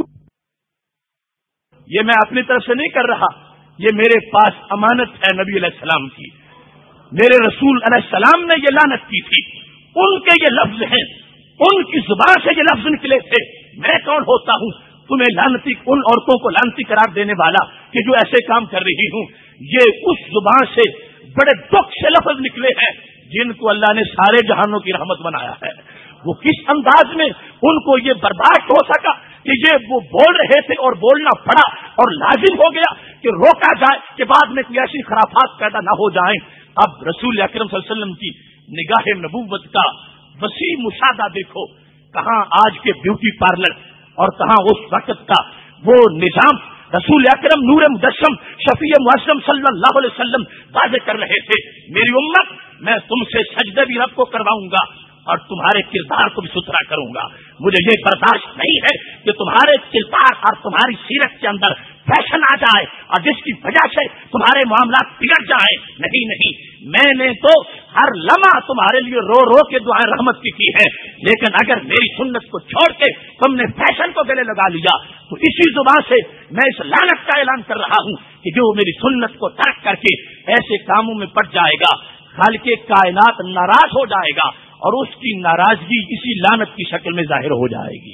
یہ میں اپنی طرف سے نہیں کر رہا، یہ میرے پاس امانت ہے نبی علیہ السلام کی، میرے رسول علیہ السلام نے یہ لعنت کی تھی، ان کے یہ لفظ ہیں، ان کی زبان سے یہ لفظ نکلے تھے، میں کون ہوتا ہوں تمہیں لعنتی، ان عورتوں کو لعنتی قرار دینے والا کہ جو ایسے کام کر رہی ہوں۔ یہ اس زبان سے بڑے دکھ سے لفظ نکلے ہیں جن کو اللہ نے سارے جہانوں کی رحمت بنایا ہے۔ وہ کس انداز میں ان کو یہ برداشت ہو سکا کہ یہ وہ بول رہے تھے اور بولنا پڑا اور لازم ہو گیا کہ روکا جائے کہ بعد میں کوئی ایسی خرافات پیدا نہ ہو جائیں۔ اب رسول اکرم صلی اللہ علیہ وسلم کی نگاہ نبوت کا وسیع مشاہدہ دیکھو، کہاں آج کے بیوٹی پارلر اور کہاں اس وقت کا وہ نظام رسول اکرم نور مجسم شفیع معظم صلی اللہ علیہ وسلم واضح کر رہے تھے، میری امت میں تم سے سجدے بھی رب کو کرواؤں گا اور تمہارے کردار کو بھی ستھرا کروں گا۔ مجھے یہ برداشت نہیں ہے کہ تمہارے کردار اور تمہاری سیرت کے اندر فیشن آ جائے اور جس کی وجہ سے تمہارے معاملات بگڑ جائیں۔ نہیں، میں نے تو ہر لمحہ تمہارے لیے رو رو کے دعائیں رحمت کی ہے، لیکن اگر میری سنت کو چھوڑ کے تم نے فیشن کو گلے لگا لیا تو اسی زبان سے میں اس لعنت کا اعلان کر رہا ہوں کہ جو میری سنت کو ترک کر کے ایسے کاموں میں پڑ جائے گا، خالق کائنات ناراض ہو جائے گا اور اس کی ناراضگی اسی لعنت کی شکل میں ظاہر ہو جائے گی۔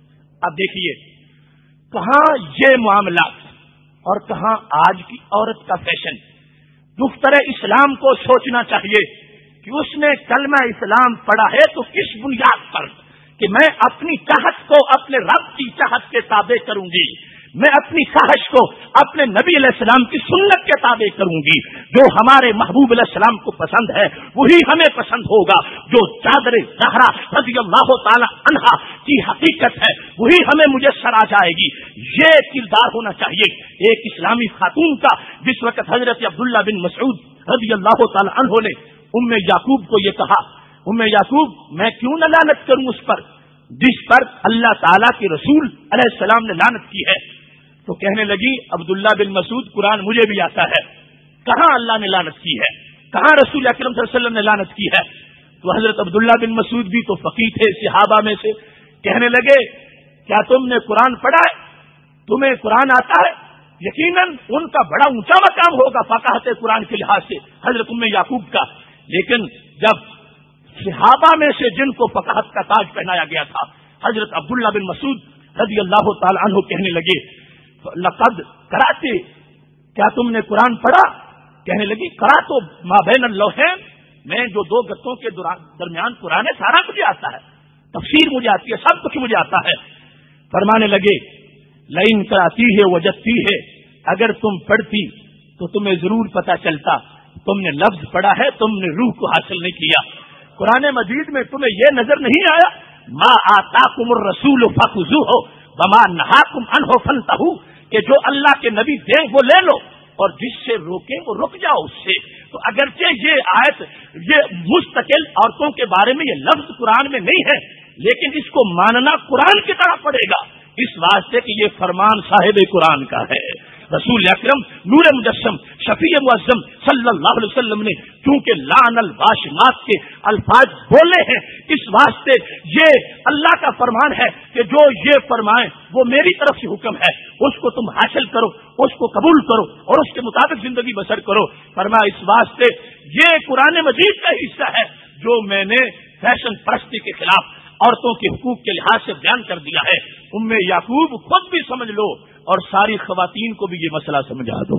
اب دیکھیے کہاں یہ معاملات اور کہاں آج کی عورت کا فیشن۔ دختر اسلام کو سوچنا چاہیے کہ اس نے کلمہ اسلام پڑھا ہے تو کس بنیاد پر کہ میں اپنی چاہت کو اپنے رب کی چاہت کے تابع کروں گی، میں اپنی خواہش کو اپنے نبی علیہ السلام کی سنت کے تابع کروں گی۔ جو ہمارے محبوب علیہ السلام کو پسند ہے وہی ہمیں پسند ہوگا، جو چادر زہرا رضی اللہ تعالی عنہا کی حقیقت ہے وہی ہمیں میسر آ جائے گی۔ یہ کردار ہونا چاہیے ایک اسلامی خاتون کا۔ جس وقت حضرت عبداللہ بن مسعود رضی اللہ تعالی عنہ نے ام یعقوب کو یہ کہا، ام یعقوب میں کیوں نہ لعنت کروں اس پر جس پر اللہ تعالیٰ کے رسول علیہ السلام نے لعنت کی ہے؟ تو کہنے لگی عبداللہ بن مسعود قرآن مجھے بھی آتا ہے، کہاں اللہ نے لعنت کی ہے، کہاں رسول اکرم صلی اللہ علیہ وسلم نے لعنت کی ہے؟ تو حضرت عبداللہ بن مسعود بھی تو فقیہ تھے صحابہ میں سے، کہنے لگے کیا تم نے قرآن پڑھا ہے؟ تمہیں قرآن آتا ہے؟ یقیناً ان کا بڑا اونچا مقام ہوگا فقاہت قرآن کے لحاظ سے حضرت ام یعقوب کا۔ لیکن جب صحابہ میں سے جن کو فقاہت کا تاج پہنایا گیا تھا حضرت عبداللہ بن مسعود رضی اللہ تعالی عنہ کہنے لگے لقد قرأت، کیا تم نے قرآن پڑھا؟ کہنے لگی قرأت ما بین اللوحین، میں جو دو گتوں کے درمیان قرآن ہے سارا مجھے آتا ہے، تفسیر مجھے آتی ہے، سب کچھ مجھے آتا ہے۔ فرمانے لگے لئن قرأتی ہے وجدتی ہے، اگر تم پڑھتی تو تمہیں ضرور پتہ چلتا، تم نے لفظ پڑھا ہے، تم نے روح کو حاصل نہیں کیا۔ قرآن مجید میں تمہیں یہ نظر نہیں آیا ما آتاکم الرسول فخذوہ وما نہاکم عنہ فانتہوا، کہ جو اللہ کے نبی دیں وہ لے لو اور جس سے روکیں وہ رک جاؤ اس سے۔ تو اگرچہ یہ آیت یہ مستقل عورتوں کے بارے میں یہ لفظ قرآن میں نہیں ہے، لیکن اس کو ماننا قرآن کی طرح پڑے گا، اس واسطے کہ یہ فرمان صاحب قرآن کا ہے۔ رسول اکرم نور مجسم شفیع معظم صلی اللہ علیہ وسلم نے چونکہ لعن الواشمات کے الفاظ بولے ہیں، اس واسطے یہ اللہ کا فرمان ہے کہ جو یہ فرمائیں وہ میری طرف سے حکم ہے، اس کو تم حاصل کرو، اس کو قبول کرو اور اس کے مطابق زندگی بسر کرو۔ فرمایا اس واسطے یہ قرآن مجید کا حصہ ہے جو میں نے فیشن پرستی کے خلاف عورتوں کے حقوق کے لحاظ سے بیان کر دیا ہے۔ ام یعقوب خود بھی سمجھ لو اور ساری خواتین کو بھی یہ مسئلہ سمجھا دو۔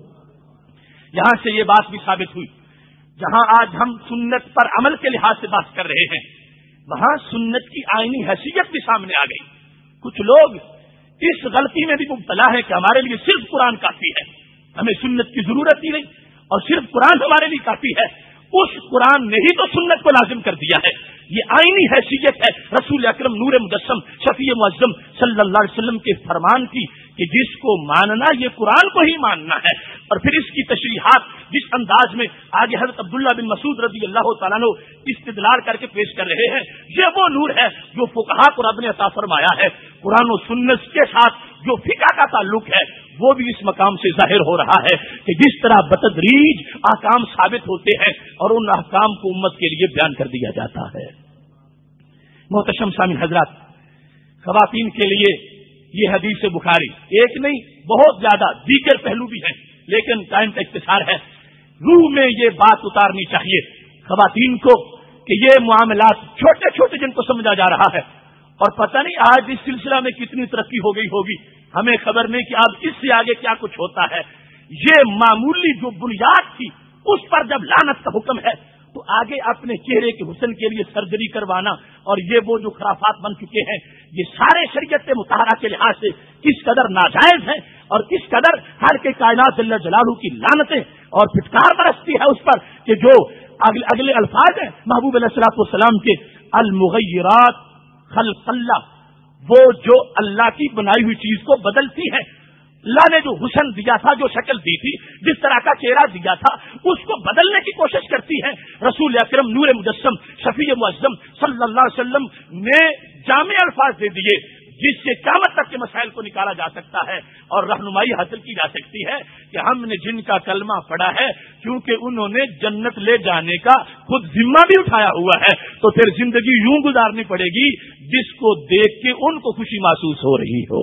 یہاں سے یہ بات بھی ثابت ہوئی، جہاں آج ہم سنت پر عمل کے لحاظ سے بات کر رہے ہیں، وہاں سنت کی آئینی حیثیت بھی سامنے آ گئی۔ کچھ لوگ اس غلطی میں بھی مبتلا ہے کہ ہمارے لیے صرف قرآن کافی ہے، ہمیں سنت کی ضرورت ہی نہیں، اور صرف قرآن ہمارے لیے کافی ہے۔ اس قرآن نے ہی تو سنت کو لازم کر دیا ہے، یہ آئینی حیثیت ہے رسول اکرم نور مجسم شفیع معظم صلی اللہ علیہ وسلم کے فرمان کی کہ جس کو ماننا یہ قرآن کو ہی ماننا ہے۔ اور پھر اس کی تشریحات جس انداز میں آگے حضرت عبداللہ بن مسعود رضی اللہ تعالیٰ عنہ استدلال کر کے پیش کر رہے ہیں، یہ وہ نور ہے جو فقہا کو رب نے عطا فرمایا ہے۔ قرآن و سنت کے ساتھ جو فقہ کا تعلق ہے وہ بھی اس مقام سے ظاہر ہو رہا ہے کہ جس طرح بتدریج احکام ثابت ہوتے ہیں اور ان احکام کو امت کے لیے بیان کر دیا جاتا ہے۔ محتشم سامعین حضرات، خواتین کے لیے یہ حدیث بخاری ایک نہیں بہت زیادہ دیگر پہلو بھی ہیں، لیکن ٹائم کا اختصار ہے، روح میں یہ بات اتارنی چاہیے خواتین کو کہ یہ معاملات چھوٹے چھوٹے جن کو سمجھا جا رہا ہے، اور پتہ نہیں آج اس سلسلہ میں کتنی ترقی ہو گئی ہوگی، ہمیں خبر نہیں کہ اب اس سے آگے کیا کچھ ہوتا ہے۔ یہ معمولی جو بنیاد تھی اس پر جب لعنت کا حکم ہے تو آگے اپنے چہرے کے حسن کے لیے سرجری کروانا اور یہ وہ جو خرافات بن چکے ہیں، یہ سارے شریعت مطہرہ کے لحاظ سے کس قدر ناجائز ہیں اور کس قدر ہر کے کائنات جل جلالہ کی لعنتیں اور پھٹکار برستی ہے اس پر کہ جو اگلے الفاظ ہیں محبوب علیہ الصلوۃ والسلام کے، المغیرات خلق اللہ، وہ جو اللہ کی بنائی ہوئی چیز کو بدلتی ہے۔ اللہ نے جو حسن دیا تھا، جو شکل دی تھی، جس طرح کا چہرہ دیا تھا، اس کو بدلنے کی کوشش کرتی ہے۔ رسول اکرم نور مجسم شفیع معظم صلی اللہ علیہ وسلم نے جامع الفاظ دے دیے جس سے قیامت تک کے مسائل کو نکالا جا سکتا ہے اور رہنمائی حاصل کی جا سکتی ہے کہ ہم نے جن کا کلمہ پڑھا ہے کیونکہ انہوں نے جنت لے جانے کا خود ذمہ بھی اٹھایا ہوا ہے، تو پھر زندگی یوں گزارنی پڑے گی جس کو دیکھ کے ان کو خوشی محسوس ہو رہی ہو۔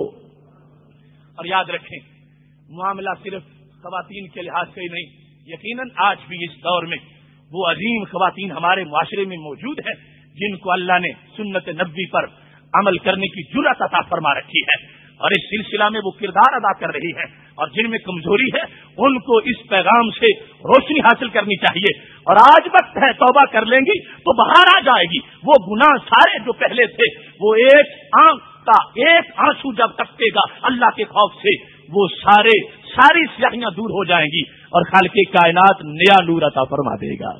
اور یاد رکھیں، معاملہ صرف خواتین کے لحاظ سے ہی نہیں، یقیناً آج بھی اس دور میں وہ عظیم خواتین ہمارے معاشرے میں موجود ہیں جن کو اللہ نے سنت نبوی پر عمل کرنے کی جرأت عطا فرما رکھی ہے اور اس سلسلہ میں وہ کردار ادا کر رہی ہیں، اور جن میں کمزوری ہے ان کو اس پیغام سے روشنی حاصل کرنی چاہیے، اور آج وقت ہے توبہ کر لیں گی تو باہر آ جائے گی۔ وہ گناہ سارے جو پہلے تھے، وہ ایک آنکھ کا ایک آنسو جب ٹپکے گا اللہ کے خوف سے، وہ ساری سیاہیاں دور ہو جائیں گی اور خالق کائنات نیا نور عطا فرما دے گا۔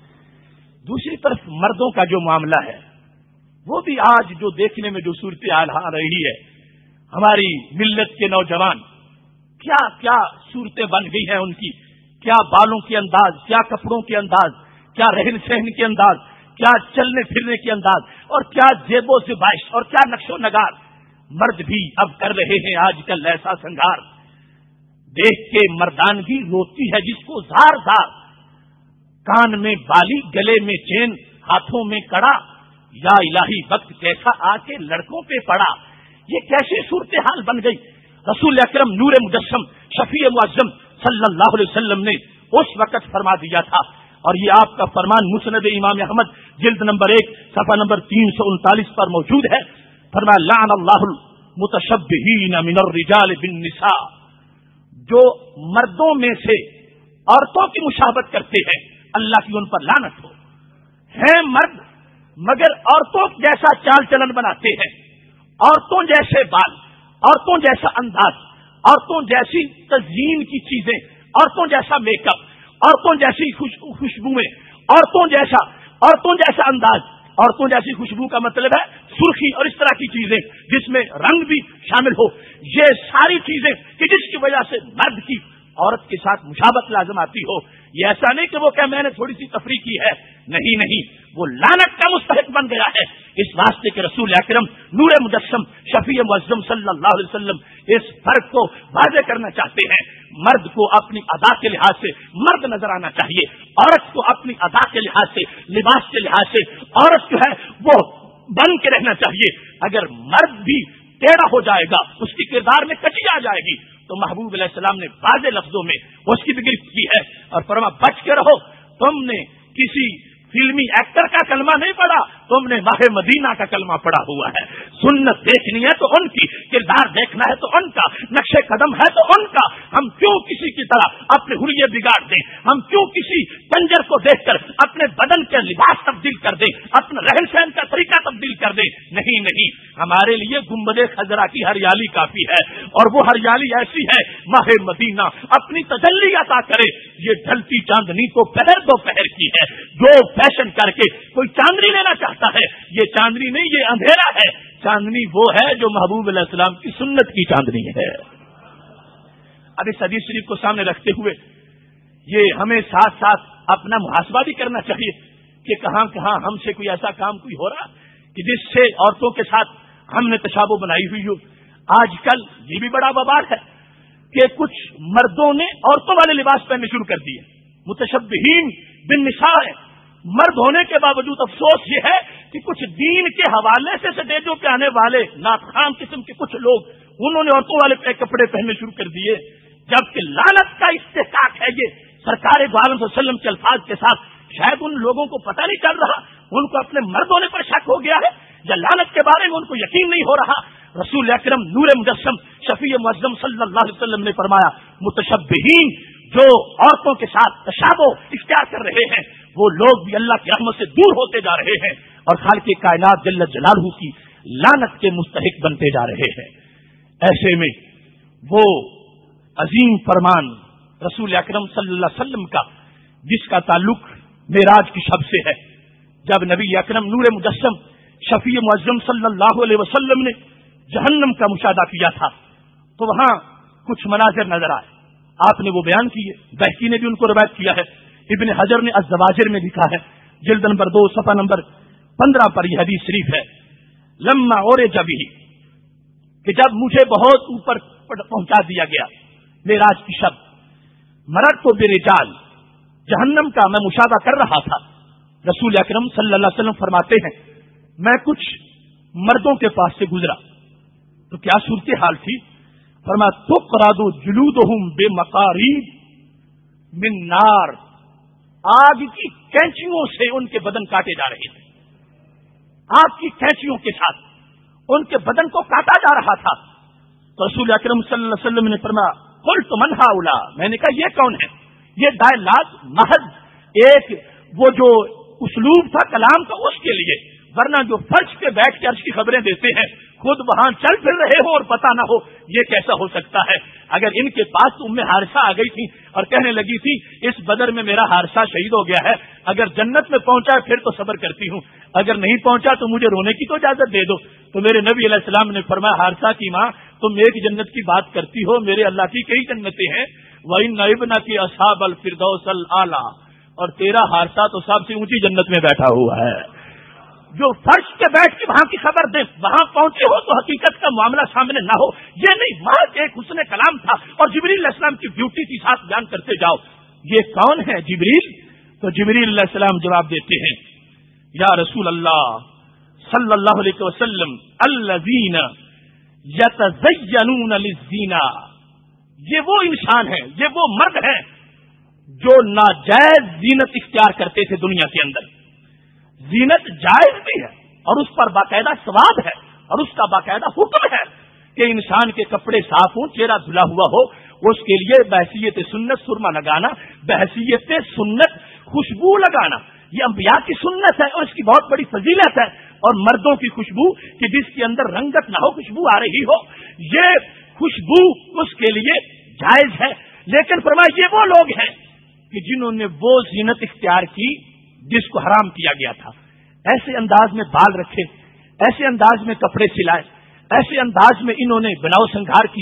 دوسری طرف مردوں کا جو معاملہ ہے وہ بھی آج جو دیکھنے میں جو صورتحال آ رہی ہے، ہماری ملت کے نوجوان کیا کیا صورتیں بن گئی ہیں، ان کی کیا بالوں کے انداز، کیا کپڑوں کے انداز، کیا رہن سہن کے انداز، کیا چلنے پھرنے کے انداز، اور کیا زیب و زیبائش اور کیا نقش و نگار۔ مرد بھی اب کر رہے ہیں آج کل ایسا سنگار، دیکھ کے مردانگی روتی ہے جس کو زار زار، کان میں بالی، گلے میں چین، ہاتھوں میں کڑا، یا الہی وقت کیسا آ کے لڑکوں پہ پڑا۔ یہ کیسی صورتحال بن گئی؟ رسول اکرم نور مجسم شفیع معظم صلی اللہ علیہ وسلم نے اس وقت فرما دیا تھا، اور یہ آپ کا فرمان مسند امام احمد جلد نمبر 1 صفحہ نمبر 339 پر موجود ہے۔ فرمایا لعن اللہ المتشبہین من الرجال بالنساء، جو مردوں میں سے عورتوں کی مشابہت کرتے ہیں اللہ کی ان پر لعنت ہو۔ ہیں مرد مگر عورتوں جیسا چال چلن بناتے ہیں، عورتوں جیسے بال، عورتوں جیسا انداز، عورتوں جیسی تزئین کی چیزیں، عورتوں جیسا میک اپ، عورتوں جیسی خوشبوئیں، عورتوں جیسا انداز، عورتوں جیسی خوشبو کا مطلب ہے سرخی اور اس طرح کی چیزیں جس میں رنگ بھی شامل ہو۔ یہ ساری چیزیں کہ جس کی وجہ سے مرد کی عورت کے ساتھ مشابہت لازم آتی ہو. یہ ایسا نہیں کہ وہ کہ میں نے تھوڑی سی تفریح کی ہے، نہیں، وہ لعنت کا مستحق بن گیا ہے. اس واسطے کے رسول اکرم نور مجسم شفیع معظم صلی اللہ علیہ وسلم اس فرق کو واضح کرنا چاہتے ہیں. مرد کو اپنی ادا کے لحاظ سے مرد نظر آنا چاہیے، عورت کو اپنی ادا کے لحاظ سے، لباس کے لحاظ سے عورت جو ہے وہ بن کے رہنا چاہیے. اگر مرد بھی ٹیڑھا ہو جائے گا، اس کی کردار میں کچی آ جائے گی، تو محبوب علیہ السلام نے واضح لفظوں میں اس کی بھی گرفت کی ہے اور فرما بچ کے رہو. تم نے کسی فلمی ایکٹر کا کلمہ نہیں پڑھا، تم نے ماہ مدینہ کا کلمہ پڑھا ہوا ہے. سنت دیکھنی ہے تو ان کی، کردار دیکھنا ہے تو ان کا، نقش قدم ہے تو ان کا. ہم کیوں کسی کی طرح اپنے حلیے بگاڑ دیں؟ ہم کیوں کسی کنجر کو دیکھ کر اپنے بدن کے لباس تبدیل کر دیں، اپنا رہن سہن کا طریقہ تبدیل کر دیں؟ نہیں، ہمارے لیے گنبد خضرا کی ہریالی کافی ہے، اور وہ ہریالی ایسی ہے ماہ مدینہ اپنی تجلی عطا کرے. یہ ڈھلتی چاندنی تو دوپہر کی ہے. جو فیشن کر کے کوئی چاندنی لینا چاہتا ہے، یہ چاندنی نہیں، یہ اندھیرا ہے. چاندنی وہ ہے جو محبوب علیہ السلام کی سنت کی چاندنی ہے. اب اس حدیث شریف کو سامنے رکھتے ہوئے یہ ہمیں ساتھ ساتھ اپنا محاسبہ بھی کرنا چاہیے کہ کہاں ہم سے کوئی ایسا کام کوئی ہو رہا کہ جس سے عورتوں کے ساتھ ہم نے تشابہ بنائی ہوئی ہو. آج کل یہ بھی بڑا وبال ہے کہ کچھ مردوں نے عورتوں والے لباس پہننے شروع کر دیے، متشبہین بالنساء. مرد ہونے کے باوجود افسوس یہ ہے کہ کچھ دین کے حوالے سے سٹیجوں پہ آنے والے ناخوان قسم کے کچھ لوگ انہوں نے عورتوں والے کپڑے پہننے شروع کر دیے، جبکہ لعنت کا استحقاق ہے یہ سرکار دو عالم صلی اللہ علیہ وسلم کے الفاظ کے ساتھ. شاید ان لوگوں کو پتہ نہیں چل رہا، ان کو اپنے مرد ہونے پر شک ہو گیا ہے، یا لعنت کے بارے میں ان کو یقین نہیں ہو رہا. رسول اکرم نور مجسم شفیع معظم صلی اللہ علیہ وسلم نے فرمایا متشبہین جو عورتوں کے ساتھ تشابہ اختیار کر رہے ہیں وہ لوگ بھی اللہ کی رحمت سے دور ہوتے جا رہے ہیں اور خالق کائنات جل جلالہ کی لعنت کے مستحق بنتے جا رہے ہیں. ایسے میں وہ عظیم فرمان رسول اکرم صلی اللہ علیہ وسلم کا جس کا تعلق معراج کی شب سے ہے، جب نبی اکرم نور مجسم شفیع معظم صلی اللہ علیہ وسلم نے جہنم کا مشاہدہ کیا تھا تو وہاں کچھ مناظر نظر آئے. آپ نے وہ بیان کیے، بہقی نے بھی ان کو روایت کیا ہے، ابن حجر نے الزواجر میں لکھا ہے جلد نمبر 2 صفحہ نمبر 15 پر یہ حدیث شریف ہے. لما عرج به کہ جب مجھے بہت اوپر پہنچا دیا گیا معراج کی شب، مررت برجال جہنم کا میں مشاہدہ کر رہا تھا. رسول اکرم صلی اللہ علیہ وسلم فرماتے ہیں میں کچھ مردوں کے پاس سے گزرا تو کیا صورتحال تھی؟ فرمایا تقرض جلودہم بمقاریب من نار، آگ کی کینچیوں سے ان کے بدن کاٹے جا رہے تھے، آگ کی کینچیوں کے ساتھ ان کے بدن کو کاٹا جا رہا تھا. تو رسول اکرم صلی اللہ علیہ وسلم نے فرمایا قلت من ہؤلاء، میں نے کہا یہ کون ہے؟ یہ ڈائلاگ محض ایک وہ جو اسلوب تھا کلام کا اس کے لیے، ورنہ جو فرش پہ بیٹھ کے عرش کی خبریں دیتے ہیں خود وہاں چل پھر رہے ہو اور پتہ نہ ہو، یہ کیسا ہو سکتا ہے؟ اگر ان کے پاس ام حارثہ آ گئی تھی اور کہنے لگی تھی اس بدر میں میرا حارثہ شہید ہو گیا ہے، اگر جنت میں پہنچا پھر تو صبر کرتی ہوں، اگر نہیں پہنچا تو مجھے رونے کی تو اجازت دے دو. تو میرے نبی علیہ السلام نے فرمایا حارثہ کی ماں تم ایک جنت کی بات کرتی ہو، میرے اللہ کی کئی جنتیں ہیں. وَإِنَّ ابْنَكِ أَصْحَابَ الْفِرْدَوْسِ الْأَعْلَىٰ، اور تیرا حارثہ تو سب سے اونچی جنت میں بیٹھا ہوا ہے. جو فرش کے بیٹھ کے وہاں کی خبر دے، وہاں پہنچے ہو تو حقیقت کا معاملہ سامنے نہ ہو، یہ نہیں، محض ایک حسن کلام تھا اور جبریل علیہ السلام کی ڈیوٹی کی ساتھ بیان کرتے جاؤ. یہ کون ہے جبریل؟ تو جبریل علیہ السلام جواب دیتے ہیں یا رسول اللہ صلی اللہ علیہ وسلم الذین یتزینون للزینا، یہ وہ انسان ہیں، یہ وہ مرد ہیں جو ناجائز زینت اختیار کرتے تھے دنیا کے اندر. زینت جائز بھی ہے اور اس پر باقاعدہ ثواب ہے اور اس کا باقاعدہ حکم ہے کہ انسان کے کپڑے صاف ہوں، چہرہ دھلا ہوا ہو، اس کے لیے بحیثیت سنت سرما لگانا، بحیثیت سنت خوشبو لگانا، یہ انبیاء کی سنت ہے اور اس کی بہت بڑی فضیلت ہے. اور مردوں کی خوشبو کہ جس کے اندر رنگت نہ ہو، خوشبو آ رہی ہو، یہ خوشبو اس کے لیے جائز ہے. لیکن فرمایا یہ وہ لوگ ہیں کہ جنہوں نے وہ زینت اختیار کی جس کو حرام کیا گیا تھا. ایسے انداز میں بال رکھے، ایسے انداز میں کپڑے سلائے، ایسے انداز میں انہوں نے بناؤ سنگھار کیا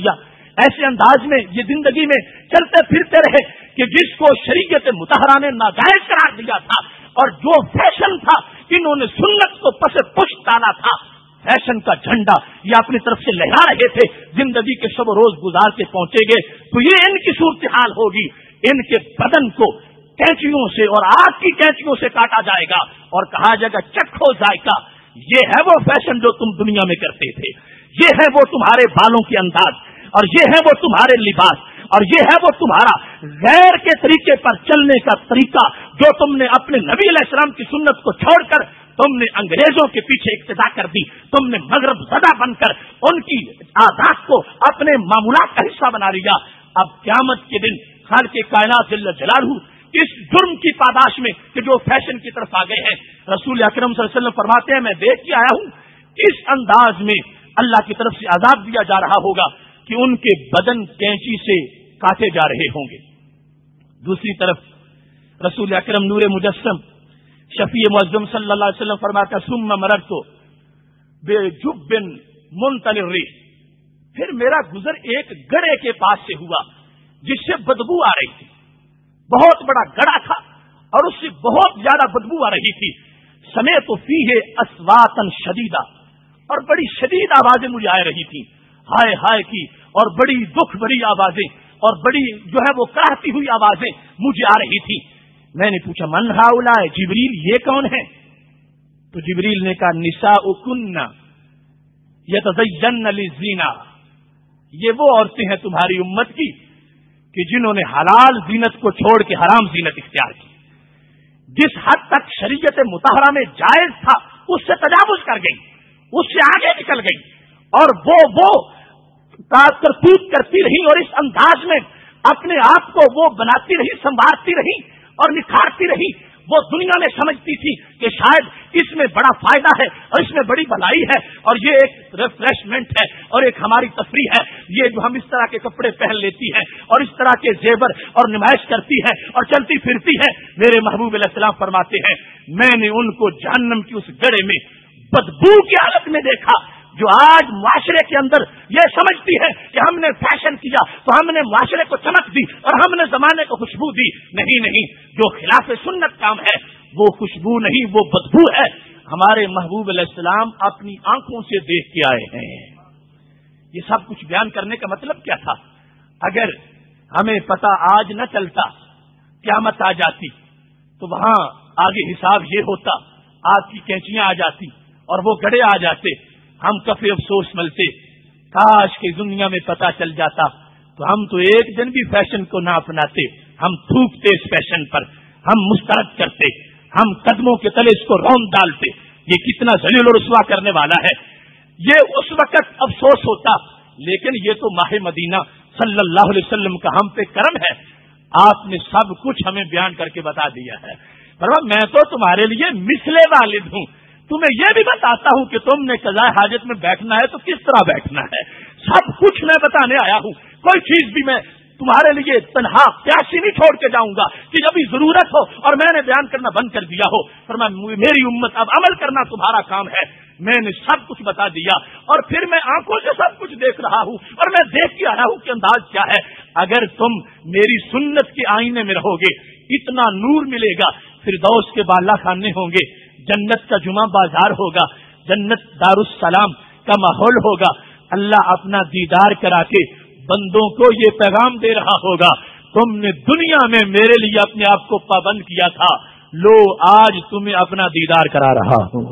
ایسے انداز میں یہ زندگی میں چلتے پھرتے رہے کہ جس کو شریعت مطہرہ نے ناجائز قرار دیا تھا اور جو فیشن تھا انہوں نے سنت کو پس پشت ڈالا تھا، فیشن کا جھنڈا یہ اپنی طرف سے لہرا رہے تھے، زندگی کے شب و روز گزار کے پہنچے گے تو یہ ان کی صورتحال ہوگی، ان کے بدن کو کینچیوں سے اور آگ کی کینچیوں سے کاٹا جائے گا اور کہا جائے گا چکھو ذائقہ، یہ ہے وہ فیشن جو تم دنیا میں کرتے تھے، یہ ہے وہ تمہارے بالوں کے انداز، اور یہ ہے وہ تمہارے لباس، اور یہ ہے وہ تمہارا غیر کے طریقے پر چلنے کا طریقہ جو تم نے اپنے نبی علیہ السلام کی سنت کو چھوڑ کر تم نے انگریزوں کے پیچھے اقتدا کر دی، تم نے مغرب زدہ بن کر ان کی عادات کو اپنے معمولات کا حصہ بنا لیا۔ اب قیامت کے دن خالق کائنات جل جلالہ اس جرم کی پاداش میں کہ جو فیشن کی طرف آ گئے ہیں، رسول اکرم صلی اللہ علیہ وسلم فرماتے ہیں میں دیکھ کے آیا ہوں اس انداز میں اللہ کی طرف سے عذاب دیا جا رہا ہوگا کہ ان کے بدن کینچی سے کاٹے جا رہے ہوں گے۔ دوسری طرف رسول اکرم نور مجسم شفیع معظم صلی اللہ علیہ وسلم فرماتا ثم مررت بجب منتن الريح، پھر میرا گزر ایک گڑھے کے پاس سے ہوا جس سے بدبو آ رہی تھی، بہت بڑا گڑھا تھا اور اس سے بہت زیادہ بدبو آ رہی تھی۔ سمعت فیہ اصواتا شدیدہ، اور بڑی شدید آوازیں مجھے آ رہی تھی، ہائے ہائے کی، اور بڑی دکھ بڑی آوازیں اور بڑی جو ہے وہ کراہتی ہوئی آوازیں مجھے آ رہی تھی۔ میں نے پوچھا من ہؤلاء، جبریل یہ کون ہے؟ تو جبریل نے کہا نساؤکن یتزین للزینا، یہ وہ عورتیں ہیں تمہاری امت کی کہ جنہوں نے حلال زینت کو چھوڑ کے حرام زینت اختیار کی، جس حد تک شریعت مطہرہ میں جائز تھا اس سے تجاوز کر گئی، اس سے آگے نکل گئی، اور وہ کرتوت کرتی رہی اور اس انداز میں اپنے آپ کو وہ بناتی رہی، سنوارتی رہی اور نکھارتی رہی۔ وہ دنیا میں سمجھتی تھی کہ شاید اس میں بڑا فائدہ ہے اور اس میں بڑی بھلائی ہے اور یہ ایک ریفریشمنٹ ہے اور ایک ہماری تفریح ہے، یہ جو ہم اس طرح کے کپڑے پہن لیتی ہیں اور اس طرح کے زیور اور نمائش کرتی ہے اور چلتی پھرتی ہے۔ میرے محبوب علیہ السلام فرماتے ہیں میں نے ان کو جہنم کی اس گڑھے میں بدبو کی حالت میں دیکھا جو آج معاشرے کے اندر یہ سمجھتی ہے کہ ہم نے فیشن کیا تو ہم نے معاشرے کو چمک دی اور ہم نے زمانے کو خوشبو دی۔ نہیں، جو خلاف سنت کام ہے وہ خوشبو نہیں، وہ بدبو ہے۔ ہمارے محبوب علیہ السلام اپنی آنکھوں سے دیکھ کے آئے ہیں۔ یہ سب کچھ بیان کرنے کا مطلب کیا تھا؟ اگر ہمیں پتہ آج نہ چلتا، قیامت آ جاتی تو وہاں آگے حساب یہ ہوتا، آگ کی کینچیاں آ جاتی اور وہ گڑھے آ جاتے، ہم کفے افسوس ملتے۔ کاش کہ دنیا میں پتہ چل جاتا تو ہم تو ایک دن بھی فیشن کو نہ اپناتے، ہم تھوکتے اس فیشن پر، ہم مسترد کرتے، ہم قدموں کے تلے اس کو رون ڈالتے۔ یہ کتنا ذلیل و رسوا کرنے والا ہے، یہ اس وقت افسوس ہوتا۔ لیکن یہ تو ماہ مدینہ صلی اللہ علیہ وسلم کا ہم پہ کرم ہے، آپ نے سب کچھ ہمیں بیان کر کے بتا دیا ہے۔ فرمایا میں تو تمہارے لیے مثل والد ہوں، تمہیں یہ بھی بتاتا ہوں کہ تم نے قضاء حاجت میں بیٹھنا ہے تو کس طرح بیٹھنا ہے، سب کچھ میں بتانے آیا ہوں۔ کوئی چیز بھی میں تمہارے لیے تنہا پیاسی نہیں چھوڑ کے جاؤں گا کہ جب ضرورت ہو اور میں نے بیان کرنا بند کر دیا ہو۔ فرمایا میری امت اب عمل کرنا تمہارا کام ہے، میں نے سب کچھ بتا دیا اور پھر میں آنکھوں سے سب کچھ دیکھ رہا ہوں اور میں دیکھ کے آیا ہوں کہ انداز کیا ہے۔ اگر تم میری سنت کے آئینے میں رہو گے اتنا نور ملے گا، فردوس کے بالا خانے ہوں گے، جنت کا جمعہ بازار ہوگا، جنت دارالسلام کا ماحول ہوگا، اللہ اپنا دیدار کرا کے بندوں کو یہ پیغام دے رہا ہوگا تم نے دنیا میں میرے لیے اپنے آپ کو پابند کیا تھا، لو آج تمہیں اپنا دیدار کرا رہا ہوں۔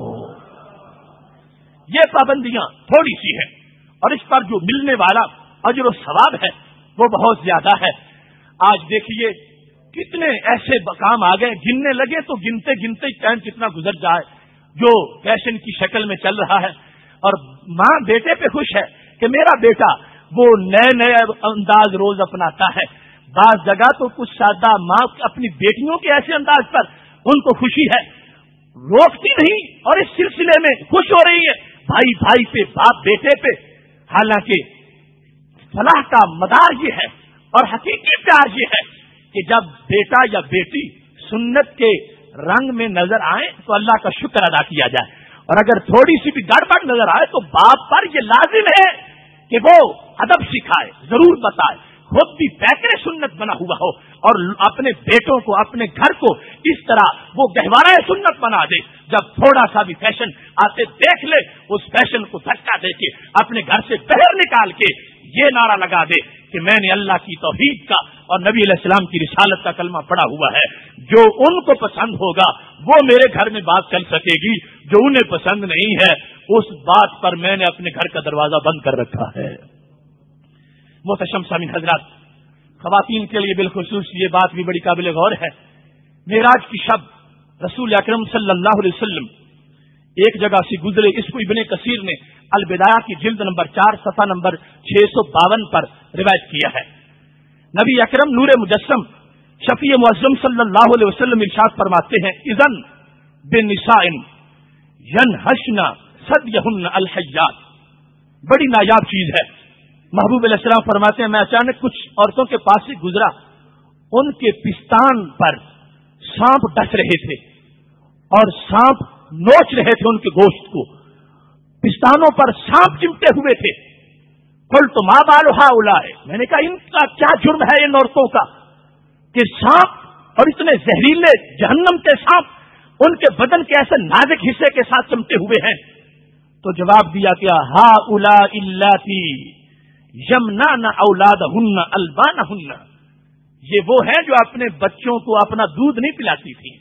یہ پابندیاں تھوڑی سی ہیں اور اس پر جو ملنے والا اجر و ثواب ہے وہ بہت زیادہ ہے۔ آج دیکھیے کتنے ایسے کام آ گئے، گننے لگے تو گنتے گنتے ٹائم کتنا گزر جائے جو فیشن کی شکل میں چل رہا ہے، اور ماں بیٹے پہ خوش ہے کہ میرا بیٹا وہ نئے انداز روز اپناتا ہے۔ بعض جگہ تو کچھ سادہ ماں اپنی بیٹیوں کے ایسے انداز پر ان کو خوشی ہے، روکتی نہیں اور اس سلسلے میں خوش ہو رہی ہے، بھائی بھائی پہ، باپ بیٹے پہ۔ حالانکہ فلاح کا مدار یہ ہے اور حقیقی پیار یہ ہے کہ جب بیٹا یا بیٹی سنت کے رنگ میں نظر آئے تو اللہ کا شکر ادا کیا جائے، اور اگر تھوڑی سی بھی گڑبڑ نظر آئے تو باپ پر یہ لازم ہے کہ وہ ادب سکھائے، ضرور بتائے، خود بھی پیکر سنت بنا ہوا ہو اور اپنے بیٹوں کو، اپنے گھر کو اس طرح وہ گہوارہ سنت بنا دے، جب تھوڑا سا بھی فیشن آتے دیکھ لے اس فیشن کو دھکا دے کے اپنے گھر سے باہر نکال کے یہ نعرہ لگا دے کہ میں نے اللہ کی توحید کا اور نبی علیہ السلام کی رسالت کا کلمہ پڑھا ہوا ہے، جو ان کو پسند ہوگا وہ میرے گھر میں بات چل سکے گی، جو انہیں پسند نہیں ہے اس بات پر میں نے اپنے گھر کا دروازہ بند کر رکھا ہے۔ محترم سامعین حضرات، خواتین کے لیے بالخصوص یہ بات بھی بڑی قابل غور ہے۔ معراج کی شب رسول اکرم صلی اللہ علیہ وسلم ایک جگہ سے گزرے، اس کو ابن کثیر نے البدایہ کی جلد نمبر 4 صفحہ نمبر 652 پر روایت کیا ہے۔ نبی اکرم نور مجسم شفیع معظم صلی اللہ علیہ وسلم ارشاد فرماتے ہیں، اذن بالنساء ینحشن صدیہن الحیات، بڑی نایاب چیز ہے۔ محبوب علیہ السلام فرماتے ہیں، میں اچانک کچھ عورتوں کے پاس سے گزرا، ان کے پستان پر سانپ ڈس رہے تھے اور سانپ نوچ رہے تھے ان کے گوشت کو، پستانوں پر سانپ چمٹے ہوئے تھے۔ قلت ما بال ہؤلاء، میں نے کہا ان کا کیا جرم ہے ان عورتوں کا کہ سانپ اور اتنے زہریلے جہنم کے سانپ ان کے بدن کے ایسے نازک حصے کے ساتھ چمٹے ہوئے ہیں؟ تو جواب دیا کیا، ہؤلاء اللاتی یمنعن اولادہن البانہن، یہ وہ ہیں جو اپنے بچوں کو اپنا دودھ نہیں پلاتی تھی۔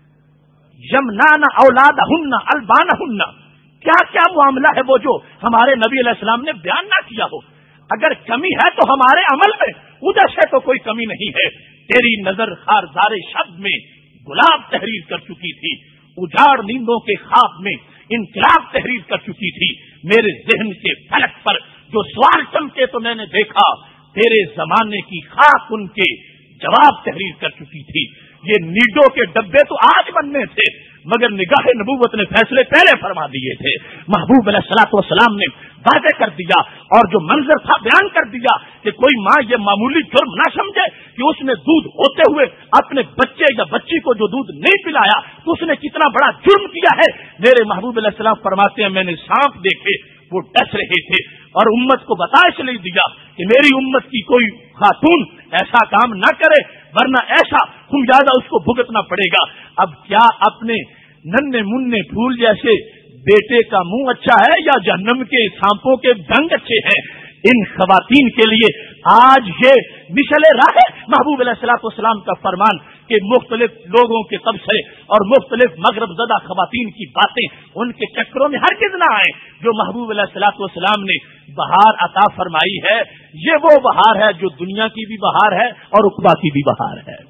یمنعن اولادہن البانہن، کیا کیا معاملہ ہے وہ جو ہمارے نبی علیہ السلام نے بیان نہ کیا ہو؟ اگر کمی ہے تو ہمارے عمل میں، ادھر سے تو کوئی کمی نہیں ہے۔ تیری نظر خارزار شب میں گلاب تحریر کر چکی تھی، اجاڑ نیندوں کے خواب میں انقلاب تحریر کر چکی تھی، میرے ذہن کے فلک پر جو سوال چمکے تو میں نے دیکھا، تیرے زمانے کی خاک ان کے جواب تحریر کر چکی تھی۔ یہ نیڈوں کے ڈبے تو آج بننے تھے، مگر نگاہ نبوت نے فیصلے پہلے فرما دیے تھے۔ محبوب علیہ الصلوۃ والسلام نے واضح کر دیا اور جو منظر تھا بیان کر دیا کہ کوئی ماں یہ معمولی جرم نہ سمجھے کہ اس نے دودھ ہوتے ہوئے اپنے بچے یا بچی کو جو دودھ نہیں پلایا تو اس نے کتنا بڑا جرم کیا ہے۔ میرے محبوب علیہ السلام فرماتے ہیں، میں نے سانپ دیکھے وہ ڈس رہے تھے اور امت کو بتا اس لیے دیا کہ میری امت کی کوئی خاتون ایسا کام نہ کرے ورنہ ایسا خمیازہ اس کو بھگتنا پڑے گا۔ اب کیا اپنے ننھے منھے پھول جیسے بیٹے کا منہ اچھا ہے یا جہنم کے سانپوں کے ڈنگ اچھے ہیں؟ ان خواتین کے لیے آج یہ مشعل راہ ہے محبوب علیہ الصلوۃ والسلام کا فرمان کہ مختلف لوگوں کے تبصرے اور مختلف مغرب زدہ خواتین کی باتیں ان کے چکروں میں ہرگز نہ آئیں۔ جو محبوب علیہ الصلوۃ والسلام نے بہار عطا فرمائی ہے یہ وہ بہار ہے جو دنیا کی بھی بہار ہے اور عقبیٰ کی بھی بہار ہے۔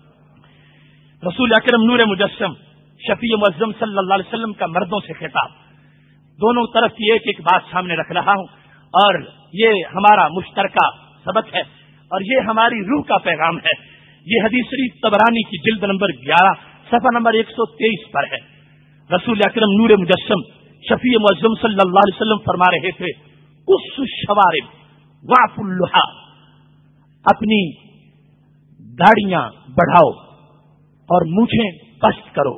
رسول اکرم نور مجسم شفیع معظم صلی اللہ علیہ وسلم کا مردوں سے خطاب، دونوں طرف کی ایک ایک بات سامنے رکھ رہا ہوں اور یہ ہمارا مشترکہ سبق ہے اور یہ ہماری روح کا پیغام ہے۔ یہ حدیث شریف طبرانی کی جلد نمبر 11 صفحہ نمبر 123 پر ہے۔ رسول اکرم نور مجسم شفیع معظم صلی اللہ علیہ وسلم فرما رہے تھے، قص الشوارب واعفوا اللحى، اپنی داڑیاں بڑھاؤ اور مونچھیں پست کرو،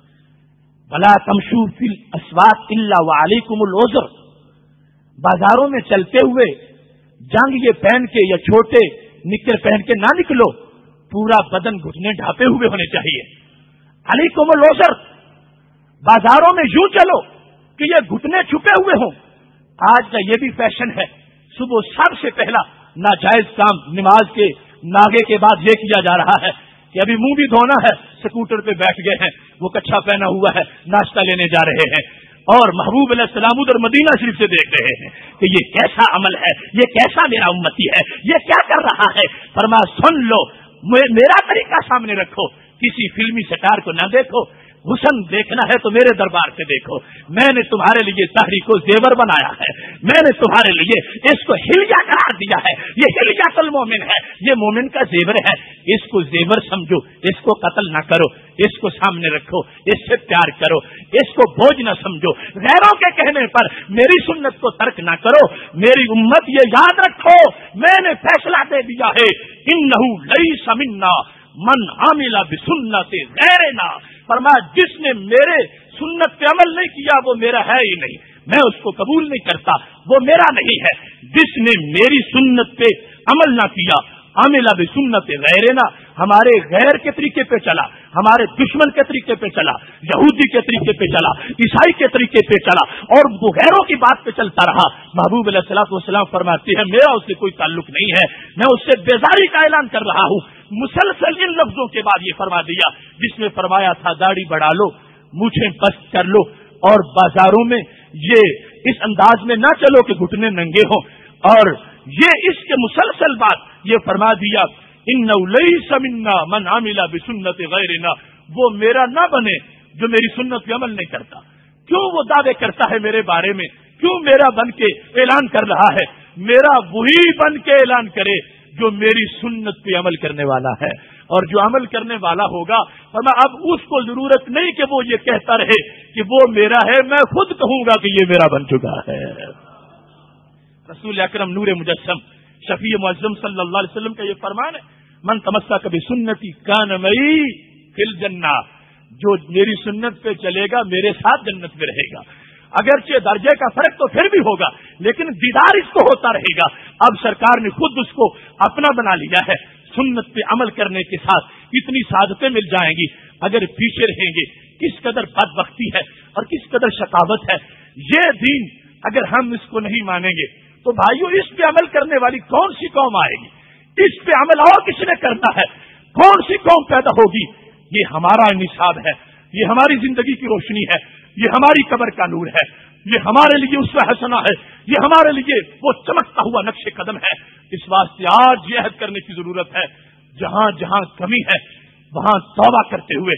ولا تمشوا فی الاسواق الا وعلیکم العذر، بازاروں میں چلتے ہوئے جنگیے پہن کے یا چھوٹے نکر پہن کے نہ نکلو، پورا بدن گھٹنے ڈھانپے ہوئے ہونے چاہیے۔ علیکم العذر، بازاروں میں یوں چلو کہ یہ گھٹنے چھپے ہوئے ہوں۔ آج کا یہ بھی فیشن ہے، صبح سب سے پہلا ناجائز کام نماز کے ناغے کے بعد یہ کیا جا رہا ہے کہ ابھی منہ بھی دھونا ہے، سکوٹر پہ بیٹھ گئے ہیں، وہ کچھا پہنا ہوا ہے، ناشتہ لینے جا رہے ہیں اور محبوب علیہ السلام ادھر مدینہ شریف سے دیکھ رہے ہیں کہ یہ کیسا عمل ہے، یہ کیسا میرا امتی ہے، یہ کیا کر رہا ہے۔ فرمایا سن لو، میرا طریقہ سامنے رکھو، کسی فلمی سٹار کو نہ دیکھو، حسن دیکھنا ہے تو میرے دربار سے دیکھو، میں نے تمہارے لیے طاہری کو زیور بنایا ہے، میں نے تمہارے لیے اس کو ہلیہ قرار دیا ہے، یہ ہلیہ المومن ہے، یہ مومن کا زیور ہے، اس کو زیور سمجھو، اس کو قتل نہ کرو، اس کو سامنے رکھو، اس سے پیار کرو، اس کو بوجھ نہ سمجھو، غیروں کے کہنے پر میری سنت کو ترک نہ کرو۔ میری امت یہ یاد رکھو، میں نے فیصلہ دے دیا ہے، انہ لیس منا من عامل بسنت غیرنا، فرمایا جس نے میرے سنت پہ عمل نہیں کیا وہ میرا ہے ہی نہیں، میں اس کو قبول نہیں کرتا، وہ میرا نہیں ہے۔ جس نے میری سنت پہ عمل نہ کیا، عمل بسنت غیرنا، ہمارے غیر کے طریقے پہ چلا، ہمارے دشمن کے طریقے پہ چلا، یہودی کے طریقے پہ چلا، عیسائی کے طریقے پہ چلا اور وہ غیروں کی بات پہ چلتا رہا، محبوب علیہ الصلوۃ والسلام فرماتے ہیں میرا اس سے کوئی تعلق نہیں ہے، میں اس سے بیزاری کا اعلان کر رہا ہوں۔ مسلسل ان لفظوں کے بعد یہ فرما دیا جس میں فرمایا تھا داڑھی بڑھا لو، مونچھیں بست کر لو اور بازاروں میں یہ اس انداز میں نہ چلو کہ گھٹنے ننگے ہوں، اور یہ اس کے مسلسل بعد یہ فرما دیا انہ لیس منا من عمل بسنت غیرنا، وہ میرا نہ بنے جو میری سنت پہ عمل نہیں کرتا۔ کیوں وہ دعوے کرتا ہے میرے بارے میں، کیوں میرا بن کے اعلان کر رہا ہے؟ میرا وہی بن کے اعلان کرے جو میری سنت پہ عمل کرنے والا ہے، اور جو عمل کرنے والا ہوگا اب اس کو ضرورت نہیں کہ وہ یہ کہتا رہے کہ وہ میرا ہے، میں خود کہوں گا کہ یہ میرا بن چکا ہے۔ رسول اکرم نور مجسم شفیع معظم صلی اللہ علیہ وسلم کا یہ فرمان ہے من تمسک بسنتی کان معی فی الجنہ، جو میری سنت پہ چلے گا میرے ساتھ جنت میں رہے گا۔ اگرچہ درجے کا فرق تو پھر بھی ہوگا لیکن دیدار اس کو ہوتا رہے گا۔ اب سرکار نے خود اس کو اپنا بنا لیا ہے۔ سنت پہ عمل کرنے کے ساتھ اتنی سعادتیں مل جائیں گی، اگر پیچھے رہیں گے کس قدر بدبختی ہے اور کس قدر شقاوت ہے۔ یہ دین اگر ہم اس کو نہیں مانیں گے تو بھائیو اس پہ عمل کرنے والی کون سی قوم آئے گی؟ اس پہ عمل اور کس نے کرنا ہے؟ کون سی قوم پیدا ہوگی؟ یہ ہمارا نصاب ہے، یہ ہماری زندگی کی روشنی ہے، یہ ہماری قبر کا نور ہے، یہ ہمارے لیے اسوہ حسنہ ہے، یہ ہمارے لیے وہ چمکتا ہوا نقش قدم ہے۔ اس واسطے آج یہ عہد کرنے کی ضرورت ہے جہاں جہاں کمی ہے وہاں توبہ کرتے ہوئے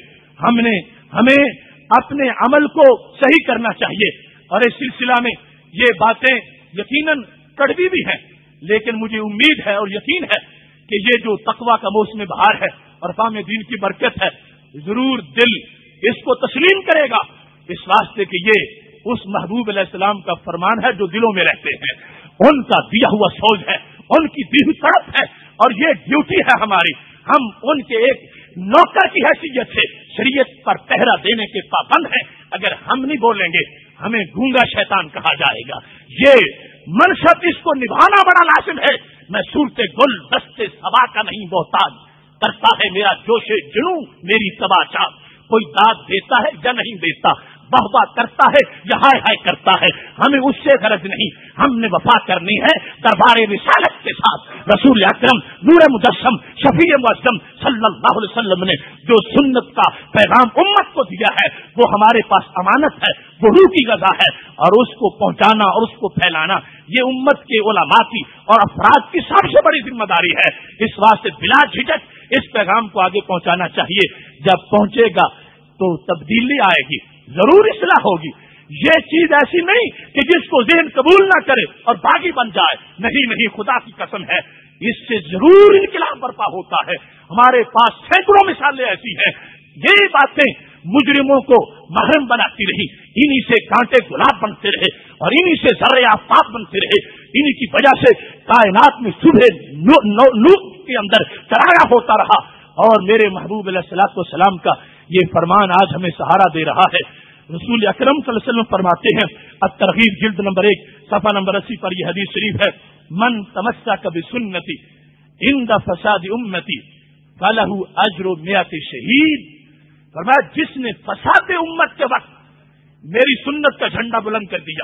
ہمیں اپنے عمل کو صحیح کرنا چاہیے۔ اور اس سلسلہ میں یہ باتیں یقیناً کڑوی بھی ہیں، لیکن مجھے امید ہے اور یقین ہے کہ یہ جو تقویٰ کا موسم بہار ہے اور فہم دین کی برکت ہے، ضرور دل اس کو تسلیم کرے گا، اس واسطے کہ یہ اس محبوب علیہ السلام کا فرمان ہے جو دلوں میں رہتے ہیں، ان کا دیا ہوا سوز ہے، ان کی دی ہوئی طرف ہے، اور یہ ڈیوٹی ہے ہماری۔ ہم ان کے ایک نوکر کی حیثیت سے شریعت پر پہرا دینے کے پابند ہیں۔ اگر ہم نہیں بولیں گے ہمیں گونگا شیطان کہا جائے گا۔ یہ منصب اس کو نبھانا بڑا لازم ہے۔ میں صورت گل دستے صبا کا نہیں محتاج، کرتا ہے میرا جوش جنوں میری تباہ چاک، کوئی داد دیتا ہے یا نہیں دیتا، واہ واہ کرتا ہے یا ہائے ہائے کرتا ہے، ہمیں اس سے غرض نہیں، ہم نے وفا کرنی ہے دربار رسالت کے ساتھ۔ رسول اکرم نور مجسم شفیع معظم صلی اللہ علیہ وسلم نے جو سنت کا پیغام امت کو دیا ہے وہ ہمارے پاس امانت ہے، وہ روح کی غذا ہے، اور اس کو پہنچانا اور اس کو پھیلانا یہ امت کے علماء کی اور افراد کی سب سے بڑی ذمہ داری ہے۔ اس واسطے بلا جھجک اس پیغام کو آگے پہنچانا چاہیے۔ جب پہنچے گا تو تبدیلی آئے گی، ضرور اصلاح ہوگی۔ یہ چیز ایسی نہیں کہ جس کو ذہن قبول نہ کرے اور باغی بن جائے، نہیں، خدا کی قسم ہے اس سے ضرور انقلاب برپا ہوتا ہے۔ ہمارے پاس سینکڑوں مثالیں ایسی ہیں۔ یہی باتیں مجرموں کو محرم بناتی رہی، انہی سے کانٹے گلاب بنتے رہے اور انہی سے ذرے آفتاب بنتے رہے، انہی کی وجہ سے کائنات میں صبح نور کے اندر چراغا ہوتا رہا، اور میرے محبوب علیہ الصلوۃ والسلام کا یہ فرمان آج ہمیں سہارا دے رہا ہے۔ رسول اکرم صلی اللہ علیہ وسلم فرماتے ہیں، الترغیب جلد نمبر 1 صفحہ نمبر 80 پر یہ حدیث شریف ہے، من تمسک بسنتی عند فساد امتی فلہ اجر 100 شہید۔ فرمایا جس نے فساد امت کے وقت میری سنت کا جھنڈا بلند کر دیا،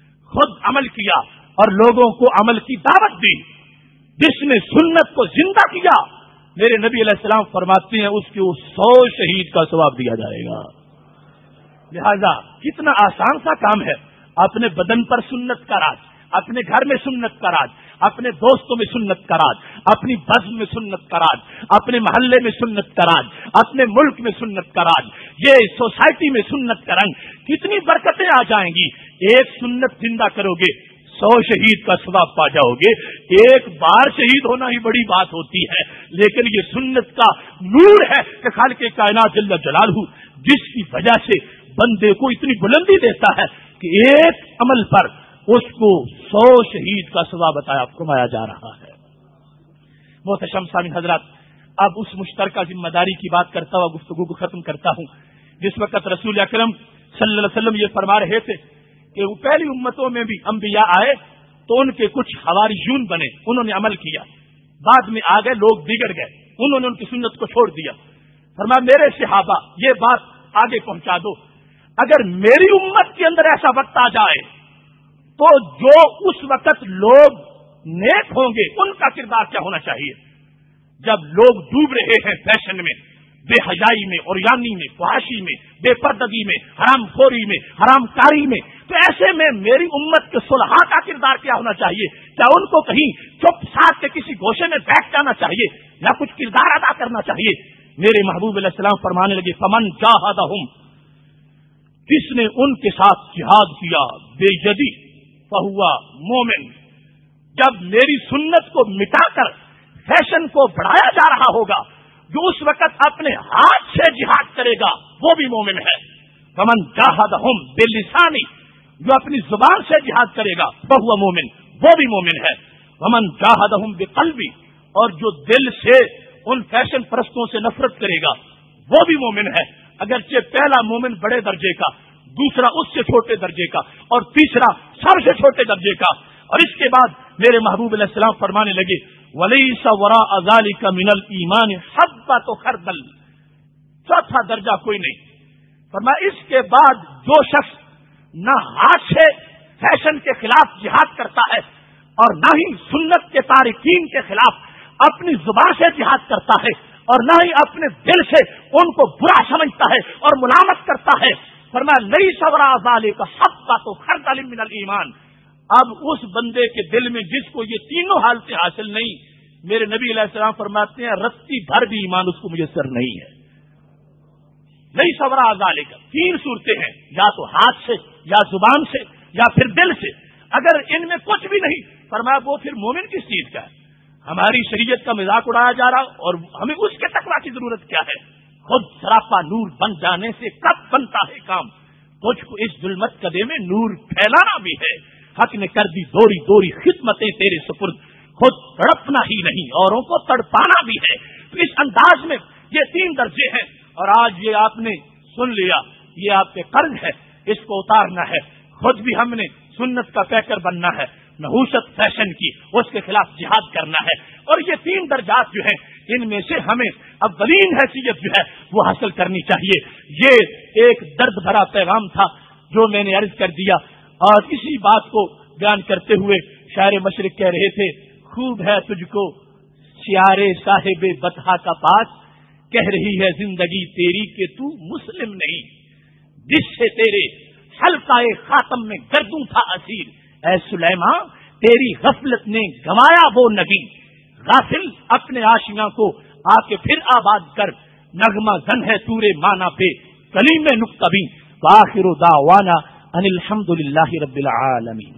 خود عمل کیا اور لوگوں کو عمل کی دعوت دی، جس نے سنت کو زندہ کیا، میرے نبی علیہ السلام فرماتے ہیں اس کو 100 شہید کا ثواب دیا جائے گا۔ لہذا کتنا آسان سا کام ہے، اپنے بدن پر سنت کا راج، اپنے گھر میں سنت کا راج، اپنے دوستوں میں سنت کا راج، اپنی بزم میں سنت کا راج، اپنے محلے میں سنت کا راج، اپنے ملک میں سنت کا راج، یہ سوسائٹی میں سنت کا رنگ، کتنی برکتیں آ جائیں گی۔ ایک سنت زندہ کرو گے 100 شہید کا ثواب پا جاؤ گے۔ ایک بار شہید ہونا ہی بڑی بات ہوتی ہے، لیکن یہ سنت کا نور ہے کہ خالق کائنات جل جلالہ جس کی وجہ سے بندے کو اتنی بلندی دیتا ہے کہ ایک عمل پر اس کو 100 شہید کا ثواب فرمایا جا رہا ہے۔ محترم سامعین حضرات، اب اس مشترکہ ذمہ داری کی بات کرتا ہوا گفتگو کو ختم کرتا ہوں۔ جس وقت رسول اکرم صلی اللہ علیہ وسلم یہ فرما رہے تھے کہ وہ پہلی امتوں میں بھی انبیاء آئے تو ان کے کچھ حواریون بنے، انہوں نے عمل کیا، بعد میں آ گئے لوگ بگڑ گئے، انہوں نے ان کی سنت کو چھوڑ دیا۔ فرمایا میرے صحابہ یہ بات آگے پہنچا دو، اگر میری امت کے اندر ایسا وقت آ جائے تو جو اس وقت لوگ نیک ہوں گے ان کا کردار کیا ہونا چاہیے؟ جب لوگ ڈوب رہے ہیں فیشن میں، بے حیائی میں، اوریانی میں، فحاشی میں، بے پردگی میں، حرام خوری میں، حرام کاری میں، تو ایسے میں میری امت کے صلحاء کا کردار کیا ہونا چاہیے؟ کیا ان کو کہیں چپ ساتھ کے کسی گوشے میں بیٹھ جانا چاہیے یا کچھ کردار ادا کرنا چاہیے؟ میرے محبوب علیہ السلام فرمانے لگے فمن جاہدہم، جس نے ان کے ساتھ جہاد کیا، بے یدی فہوا مومن۔ جب میری سنت کو مٹا کر فیشن کو بڑھایا جا رہا ہوگا، جو اس وقت اپنے ہاتھ سے جہاد کرے گا وہ بھی مومن ہے۔ فمن جاہدہم بلسانی، جو اپنی زبان سے جہاد کرے گا فہوا مومن، وہ بھی مومن ہے۔ ومن جاہدہم بقلبی، اور جو دل سے ان فیشن پرستوں سے نفرت کرے گا وہ بھی مومن ہے۔ اگرچہ پہلا مومن بڑے درجے کا، دوسرا اس سے چھوٹے درجے کا، اور تیسرا سب سے چھوٹے درجے کا۔ اور اس کے بعد میرے محبوب علیہ السلام فرمانے لگے وَلَيْسَ وَرَاءَ ذَلِكَ مِنَ الْإِيمَانِ حَبَّةُ خَرْدَلٍ، چوتھا درجہ کوئی نہیں۔ فرمایا اس کے بعد جو شخص نہ ہاتھ سے فیشن کے خلاف جہاد کرتا ہے اور نہ ہی سنت کے تارکین کے خلاف اپنی زبان سے جہاد کرتا ہے اور نہ ہی اپنے دل سے ان کو برا سمجھتا ہے اور ملامت کرتا ہے، فرمایا لَيْسَ وَرَاءَ ذَلِكَ حَبَّةُ خَرْدَلٍ مِنَ الْإِيمَانِ، اب اس بندے کے دل میں جس کو یہ تینوں حالتیں حاصل نہیں، میرے نبی علیہ السلام فرماتے ہیں رتی بھر بھی ایمان اس کو میسر نہیں ہے۔ لَيْسَ وَرَاءَ ذَلِكَ، تین صورتیں ہیں، یا تو ہاتھ سے یا زبان سے یا پھر دل سے، اگر ان میں کچھ بھی نہیں فرمایا وہ پھر مومن کس چیز کا ہے؟ ہماری شریعت کا مذاق اڑایا جا رہا اور ہمیں اس کے تقویٰ کی ضرورت کیا ہے؟ خود سراپا نور بن جانے سے کب بنتا ہے کام؟ تجھ کو اس ظلمت کدے میں نور پھیلانا بھی ہے، حق نے کر دی دوری دوری خدمتیں تیرے سپرد، خود تڑپنا ہی نہیں اوروں کو تڑپانا بھی ہے۔ تو اس انداز میں یہ تین درجے ہیں، اور آج یہ آپ نے سن لیا، یہ آپ کے قرض ہے، اس کو اتارنا ہے۔ خود بھی ہم نے سنت کا پیکر بننا ہے، نحوست فیشن کی اس کے خلاف جہاد کرنا ہے، اور یہ تین درجات جو ہیں ان میں سے ہمیں اولین حیثیت جو ہے وہ حاصل کرنی چاہیے۔ یہ ایک درد بھرا پیغام تھا جو میں نے عرض کر دیا، اور اسی بات کو بیان کرتے ہوئے شاعر مشرق کہہ رہے تھے خوب ہے تجھ کو شعار صاحب بطحا کا پاس، کہہ رہی ہے زندگی تیری کہ تو مسلم نہیں، جس سے تیرے حلقہ خاتم میں گردوں تھا اسیر، اے سلیمان تیری غفلت نے گنوایا وہ نبی، غافل اپنے آشیاں کو آ کے پھر آباد کر، نغمہ زن ہے تورے مانا پہ کلیم نقطبی، وآخر دعوانا ان الحمد للہ رب العالمین۔